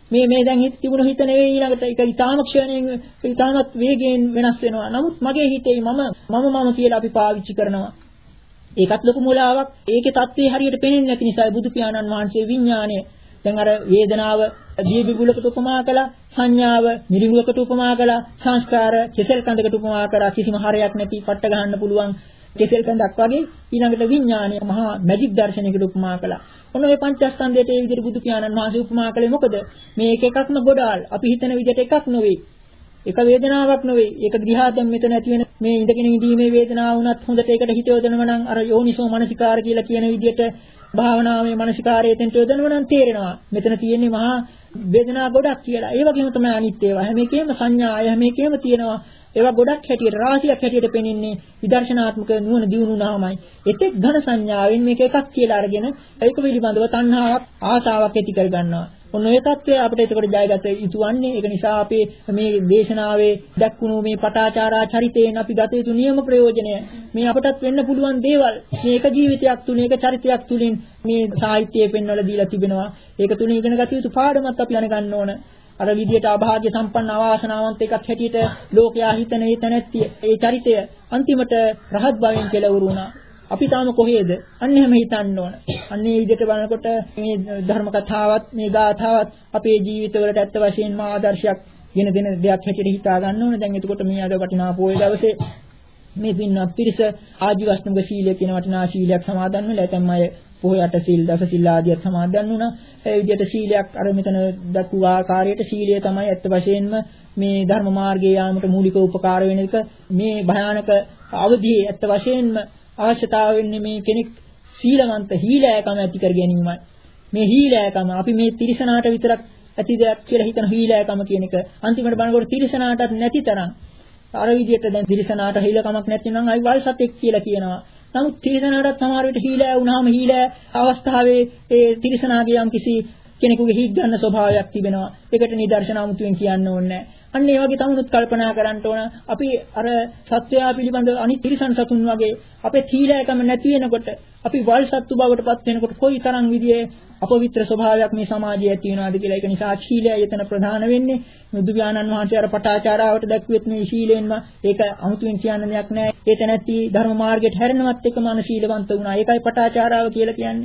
මේ මේ දැන් හිත තිබුණු හිත නෙවෙයි ඊළඟට ඒක ඊටාම ක්ෂණයෙන් ඊටාමත් වේගයෙන් වෙනස් වෙනවා. නමුත් මගේ හිතේ මම මම මම කියලා අපි පාවිච්චි කරනවා. ඒකත් ලොකු මුලාවක්. ඒකේ தත්ත්වය හරියට පේන්නේ නැති නිසා බුදු පියාණන් වහන්සේ විඥාණය දැන් අර වේදනාව දිය බිබුලකට උපමා කළා, සංඥාව මිරිඟුවකට උපමා කළා, සංස්කාර කෙසෙල් කඳකට උපමා කරා. කිසිම හරයක් නැති පට්ට ගහන්න පුළුවන් කෙසෙල් කඳක් වගේ ඊළඟට විඥාණය මහා මැජික් දර්ශනයකට උපමා කළා. ඔන්න ඔය පංචස්කන්ධයට ඒ විදිහට බුදු පියාණන් වහන්සේ උපමා කළේ මොකද? මේ එක එකක්ම ගොඩාල්. අපි හිතන විදිහට එකක් නෙවෙයි. එක වේදනාවක් නෙවෙයි. ඒක දිහා දැන් මෙතන ඇති වෙන මේ ඉඳගෙන ඉඳීමේ වේදනාව වුණත් හොඳට ඒකට හිත යොදනවා නම් අර යෝනිසෝ මනසිකාර කියලා කියන විදිහට භාවනාවේ මනසිකාරයෙන් යොදනවා නම් තේරෙනවා. මෙතන තියෙන්නේ මහා වේදනා ගොඩක් කියලා. ඒ වගේම තමයි අනිත් ඒවා. හැම එකෙම සංඥා අය හැම එකෙම තියෙනවා. ඒවා ගොඩක් හැටියට රාශියක් හැටියට පෙනෙන්නේ විදර්ශනාත්මක නුවණ දියුණු වුණාමයි. එතෙක් ඝන සංඥාවෙන් මේක එකක් කියලා අරගෙන ඒක පිළිබඳව තණ්හාවක් ආසාවක් ඇති කර ගන්නවා. ඔන්න ඔය தත්ත්වය අපිට එතකොට ජයගත යුතු වන්නේ. ඒක නිසා අපි මේ දේශනාවේ දක්වුණු මේ පටාචාරා චරිතයෙන් අපි ගත යුතු නියම ප්‍රයෝජනය මේ අපටත් වෙන්න පුළුවන් දේවල්. මේ එක ජීවිතයක් තුලින් එක චරිතයක් තුලින් මේ සාහිත්‍යයේ පෙන්වලා දීලා තිබෙනවා. ඒක තුලින් ඉගෙන ගත යුතු පාඩමත් අපි දැනගන්න ඕන. අර විදියට අභාග්‍ය සම්පන්න අවාසනාවන්ත එකක් හැටියට ලෝකයා හිතන ඒ තැනැත්තිය ඒ චරිතය අන්තිමට රහත් භවයෙන් කෙලවුරු වුණා. අපි තාම කොහේද? අන්න එහෙම හිතන්න ඕන. අන්න ඒ විදිහට බලනකොට මේ ධර්ම කතාවත් මේ ගාථාවත් අපේ ජීවිතවලට ඇත්ත වශයෙන්ම ආදර්ශයක් ගෙන දෙන දෙයක් හැටියට හිතා ගන්න ඕන. දැන් එතකොට මේ අද වටිනා පොයේ දවසේ මේ පින්වත් පිරිස ආජීවශ්‍රමක සීලය කියන වටිනා සීලයක් සමාදන් වෙලා ඇතැම් අය පොහොයට සීල් දස සීල් ආදියත් සමාදන් වුණා. ඒ විදිහට සීලයක් අර මෙතන දක්වූ ආකාරයට සීලය තමයි ඇත්ත වශයෙන්ම මේ ධර්ම මාර්ගයේ යාමට මූලික උපකාර වෙන එක. මේ භයානක අවධියේ ඇත්ත වශයෙන්ම අවශ්‍යතාව වෙන්නේ මේ කෙනෙක් සීලවන්ත හීලෑකම ඇති කර ගැනීමයි. මේ හීලෑකම අපි මේ තිරිසනාට විතරක් ඇති දෙයක් කියලා හිතන හීලෑකම කියන එක අන්තිමට බලනකොට තිරිසනාටත් නැති තරම් අර විදිහට දැන් තිරිසනාට හීලකමක් නැතිනම් අයි වල් සතෙක් කියලා කියනවා. නමුත් තිරිසනාටත් සමහර විට හීලෑ වුණාම හීලෑ අවස්ථාවේ ඒ තිරිසනාගේ යම් කිසි කෙනෙකුගේ හිත් ගන්න ස්වභාවයක් තිබෙනවා. ඒකට නිදර්ශන අමුතුවෙන් කියන්න ඕනේ. අන්න ඒ වගේ තමුණුත් කල්පනා කරන්න ඕන. අපි අර සත්වයා පිළිබඳ අනිත් තිරිසන් සතුන් වගේ අපේ හීලෑකම නැති වෙනකොට අපි වල් සත්තු බවට පත් වෙනකොට කොයි තරම් විදිහේ අපවිත්‍ර ස්වභාවයක් මේ සමාජයේ ඇති වෙනවද කියලා. ඒක නිසා ශීලය යතන ප්‍රධාන වෙන්නේ. බුදු පියාණන් වහන්සේ අර පටාචාරාවට දැක්වෙත් මේ ශීලයෙන්ම ඒක අමුතුවෙන් කියන්න දෙයක් නැහැ. ඒක නැති ධර්ම මාර්ගයට හැරෙනවත් එකම අනශීලවන්ත වුණා. ඒකයි පටාචාරාව කියලා කියන්නේ.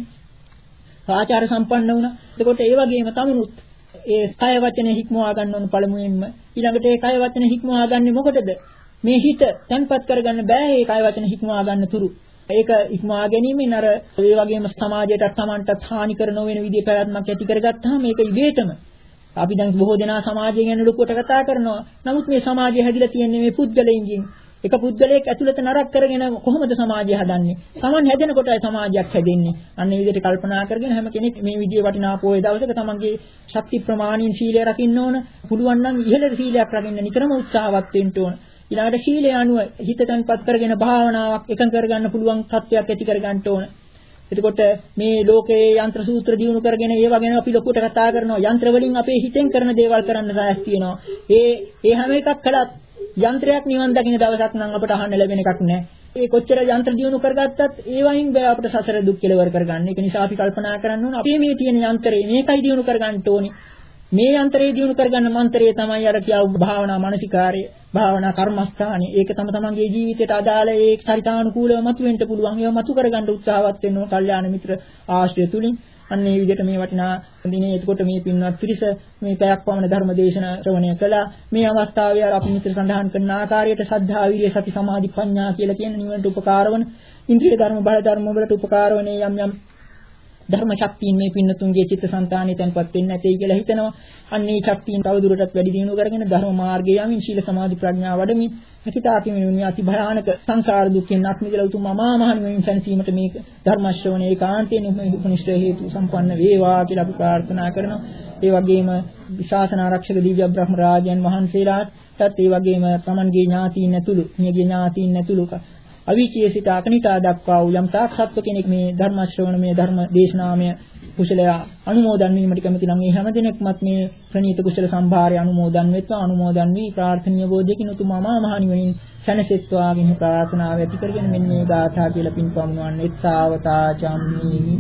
ආචාර සම්පන්න වුණා. එතකොට ඒ වගේම තමුණුත් ඒ කය වචනේ හික්මවා ගන්න ඕන පළමුවෙන්ම. ඊළඟට ඒ කය වචනේ හික්මවා ගන්නේ මොකටද? මේ හිත තැන්පත් කරගන්න බෑ ඒ කය වචනේ හික්මවා ගන්න තුරු. ඒක ඉක්මවා ගැනීමෙන් අර ඒ වගේම සමාජයටත් Tamanටත් හානි කර නොවන විදිහේ පැවැත්මක් ඇති කරගත්තාම මේක ඉබේටම අපි දැන් බොහෝ දෙනා සමාජය ගැන ලොකුවට කතා කරනවා. නමුත් මේ සමාජය හැදිලා තියෙන්නේ මේ පුද්ගලයින්ගෙන්. එක පුද්ගලයෙක් ඇතුළත නරක කරගෙන කොහොමද සමාජය හදන්නේ? Taman හැදෙන කොටයි සමාජයක් හැදෙන්නේ. අන්න ඒ විදිහට කල්පනා කරගෙන හැම කෙනෙක් මේ විදිහේ වටිනා පොයේ දවසක Tamanගේ ශක්ති ප්‍රමාණීන් සීලය රකින්න ඕන. පුළුවන් නම් ඉහළ සීලයක් රකින්න නිතරම උත්සාහවත් වෙන්න ඕන. ඊළඟට ශීලය අනුව හිත තැන්පත් කරගෙන භාවනාවක් එකඟ කරගන්න පුළුවන් තත්ත්වයක් ඇති කරගන්න ඕන. එතකොට මේ ලෝකයේ යන්ත්‍ර සූත්‍ර දිනු කරගෙන ඒවා ගැන අපි ලොකුට කතා කරනවා. යන්ත්‍ර වලින් අපේ හිතෙන් කරන දේවල් කරන්න සායස් තියෙනවා. ඒ ඒ හැම එකක් කළත් යන්ත්‍රයක් නිවන් දකින්න දවසක් නම් අපට අහන්න ලැබෙන එකක් නෑ. ඒ කොච්චර යන්ත්‍ර දිනු කරගත්තත් ඒ වයින් බෑ අපිට සසර දුක් කෙලවර කරගන්න. ඒක නිසා අපි කල්පනා කරන්න ඕන අපේ මේ තියෙන යන්ත්‍රය මේකයි දිනු කරගන්න ඕනේ. මේ යන්ත්‍රය දිනු කරගන්න මන්ත්‍රය තමයි අර කියව භාවනා මානසිකාරය භාවනා කර්මස්ථානේ. ඒක තම තමන්ගේ ජීවිතයට අදාළ ඒ චරිතානුකූලව මතුවෙන්න පුළුවන්. ඒව මතු කරගන්න උත්සාහවත් වෙන්න ඕන කල්යාණ මිත්‍ර ආශ්‍රය තුලින්. අන්න ඒ විදිහට මේ වටිනා දිනේ එතකොට මේ පින්වත් පිරිස මේ පැයක් පමණ ධර්ම දේශනා ශ්‍රවණය කළා. මේ අවස්ථාවේ අර අපි මිත්‍ර සඳහන් කරන ආකාරයට සද්ධා විරිය සති සමාධි ප්‍රඥා කියලා කියන නිවනට උපකාර වන ඉන්ද්‍රිය ධර්ම බල ධර්ම වලට උපකාර වන යම් යම් ධර්ම ශක්තියින් මේ පින්නතුන්ගේ චිත්තසංතානෙ තැන්පත් වෙන්නේ නැtei කියලා හිතනවා. අන්න ඒ ශක්තියින් තවදුරටත් වැඩි දියුණු කරගෙන ධර්ම මාර්ගයේ යමින් ශීල සමාධි ප්‍රඥා වඩමින් හිතාති මෙවුනි අති භයානක සංසාර දුක්ෙන් අත්මිදලා උතුම් අමා මහ නිවනින් සැනසීමට මේ ධර්ම ශ්‍රවණය ඒකාන්තයෙන් උපනිෂ්ඨ හේතු සම්පන්න වේවා කියලා අපි ප්‍රාර්ථනා කරනවා. ඒ වගේම ශාසන ආරක්ෂක දිව්‍ය බ්‍රහ්ම රාජයන් වහන්සේලාටත් ඒ වගේම තමන්ගේ ඥාතීන් ඇතුළු මියගේ ඥාතීන් ඇතුළු අවීචයේ සිට අකනිටා දක්වා වූ යම් තාක් සත්ව කෙනෙක් මේ ධර්ම ශ්‍රවණමය ධර්ම දේශනාමය කුසලය අනුමෝදන් වීමට කැමති නම් මේ හැම දිනෙකමත් මේ ප්‍රණීත කුසල සම්භාරය අනුමෝදන් වෙත්වා අනුමෝදන් වී ප්‍රාර්ථනීය බෝධියකින් උතුම් අමා මහ නිවනින් සැනසෙත්වා කියන ප්‍රාර්ථනාව ඇති කරගෙන මෙන්න මේ ගාථා කියලා පින්පම්වන්නේ තාවතා චම්මි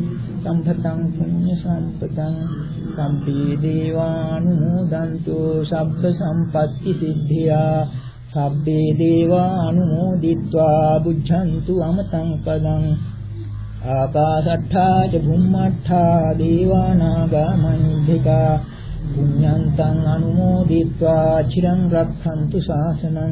සම්පතං පුඤ්ඤ සම්පතං සම්පී දේවානුමෝදන්තු සබ්බ සම්පත්ති සිද්ධියා සබ්බේ දේවානුමෝදිत्वा බුද්ධන්තු අමතං පදං ආකාශට්ඨා ච භුම්මට්ඨා දේවානාගා මහිද්దికා පුඤ්ඤන්තං අනුමෝදිत्वा චිරං රක්ඛන්තු ශාසනං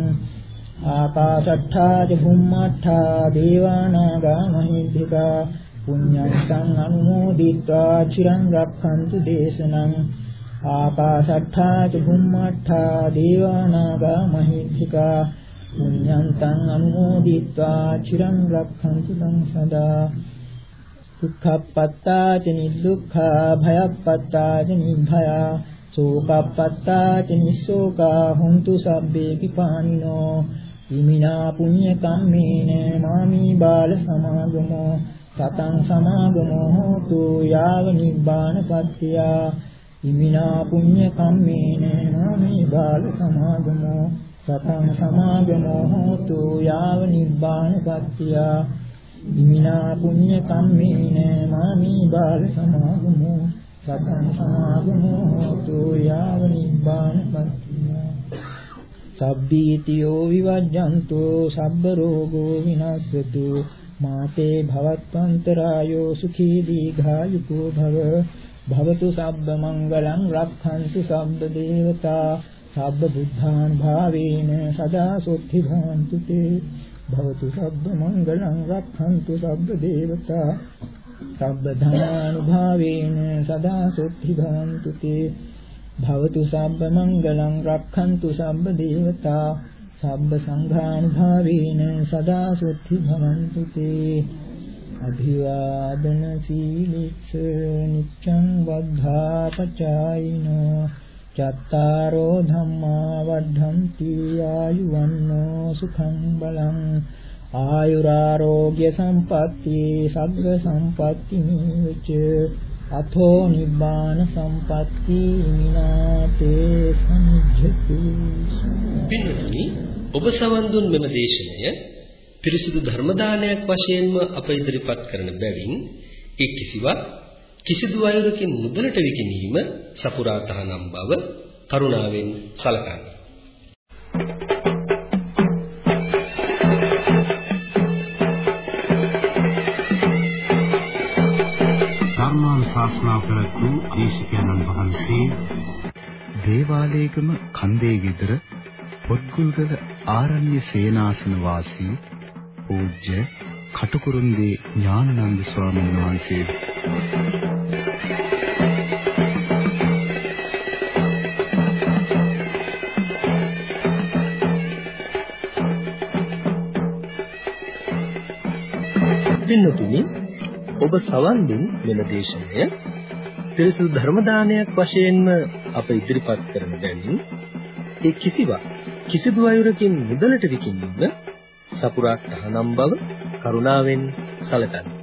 ආකාශට්ඨා ච භුම්මට්ඨා දේවානාගා මහිද්దికා පුඤ්ඤන්තං අනුමෝදිत्वा චිරං රක්ඛන්තු දේශනං ආකාශට්ඨා ච භුම්මට්ඨා දේවානාගා මහිද්దికා පුඤ්ඤන්තං අනුමෝදිत्वा චිරං රක්ඛන්තු තං සදා දුක්ඛප්පත්තා ච නිදුක්ඛා භයප්පත්තා ච නිභයා සෝකප්පත්තා ච නිස්සෝකා හුන්තු සබ්බේ කිපානිනෝ ඉමිනා පුඤ්ඤ කම්මේන මාමි බාල සමාගමෝ සතං සමාගමෝ හෝතු යාව නිබ්බානපත්තියා ඉමිනා පුඤ්ඤ කම්මේන මාමි බාල සමාගමෝ සතං සමාගමෝ හෝතු යාව නිබ්බානපත්තියා ඉමිනා පුඤ්ඤ කම්මේන මාමි බාල සමාගමෝ සතං සමාගමෝ හෝතු යාව නිබ්බානපත්තියා සබ්බීතියෝ විවජ්ජන්තෝ සබ්බ රෝගෝ විනස්සතු මාතේ භවත්වන්තරායෝ සුඛී දීඝායුකෝ භව භවතු සබ්බ මංගලං රක්ඛන්තු සබ්බ දේවතා සබ්බ බුද්ධානුභාවේන සදා සොත්ති භවන්තු තේ භවතු සබ්බ මංගලං රක්ඛන්තු සබ්බ දේවතා සබ්බ ධනානුභාවේන සදා සොත්ති භවන්තු තේ භවතු සබ්බ මංගලං රක්ඛන්තු සබ්බ දේවතා සබ්බ සංඝානුභාවේන සදා සොත්ති භවන්තු තේ අභිවාදන සීලිච්ඡ නිච්ඡං වද්ධා පචායිනෝ චත්තාරෝ ධම්මා වද්ධන්ති ආයුවන්නෝ සුඛං බලං ආයුරාෝග්‍ය සම්පatti සග්ග සම්පatti නිවච අතෝ නිබ්බාන සම්පatti මිනාතේ සම්ජ්ජති.
පින්වත්නි, ඔබ සවන් දුන් මෙම දේශනය පිරිසුදු ධර්ම දානයක් වශයෙන්ම අප ඉදිරිපත් කරන බැවින් ඒ කිසිවක් කිසිදු අයුරකින් මුදලට විකිණීම සපුරා තහනම් බව කරුණාවෙන් සලකන්න.
ධර්මානුශාසනා කරතු දේශකයන්න් වහන්සේ දේවාලේගම කන්දේ ගෙදර පොත්ගුල්ගල ආරණ්‍ය සේනාසන වාසී පූජ්‍ය කටුකුරුන්දී ඥානানন্দ ස්වාමීන් වහන්සේ.
පින්වතුනි, ඔබ සවන් දුන් මෙම දේශනය පිරිසුදු ධර්ම දානයක් වශයෙන්ම අප ඉදිරිපත් කරන බැවින් ඒ කිසිවක් කිසිදු අයුරකින් මුදලට විකිණීම සපුරා තහනම් බව කරුණාවෙන් සැලකන්න.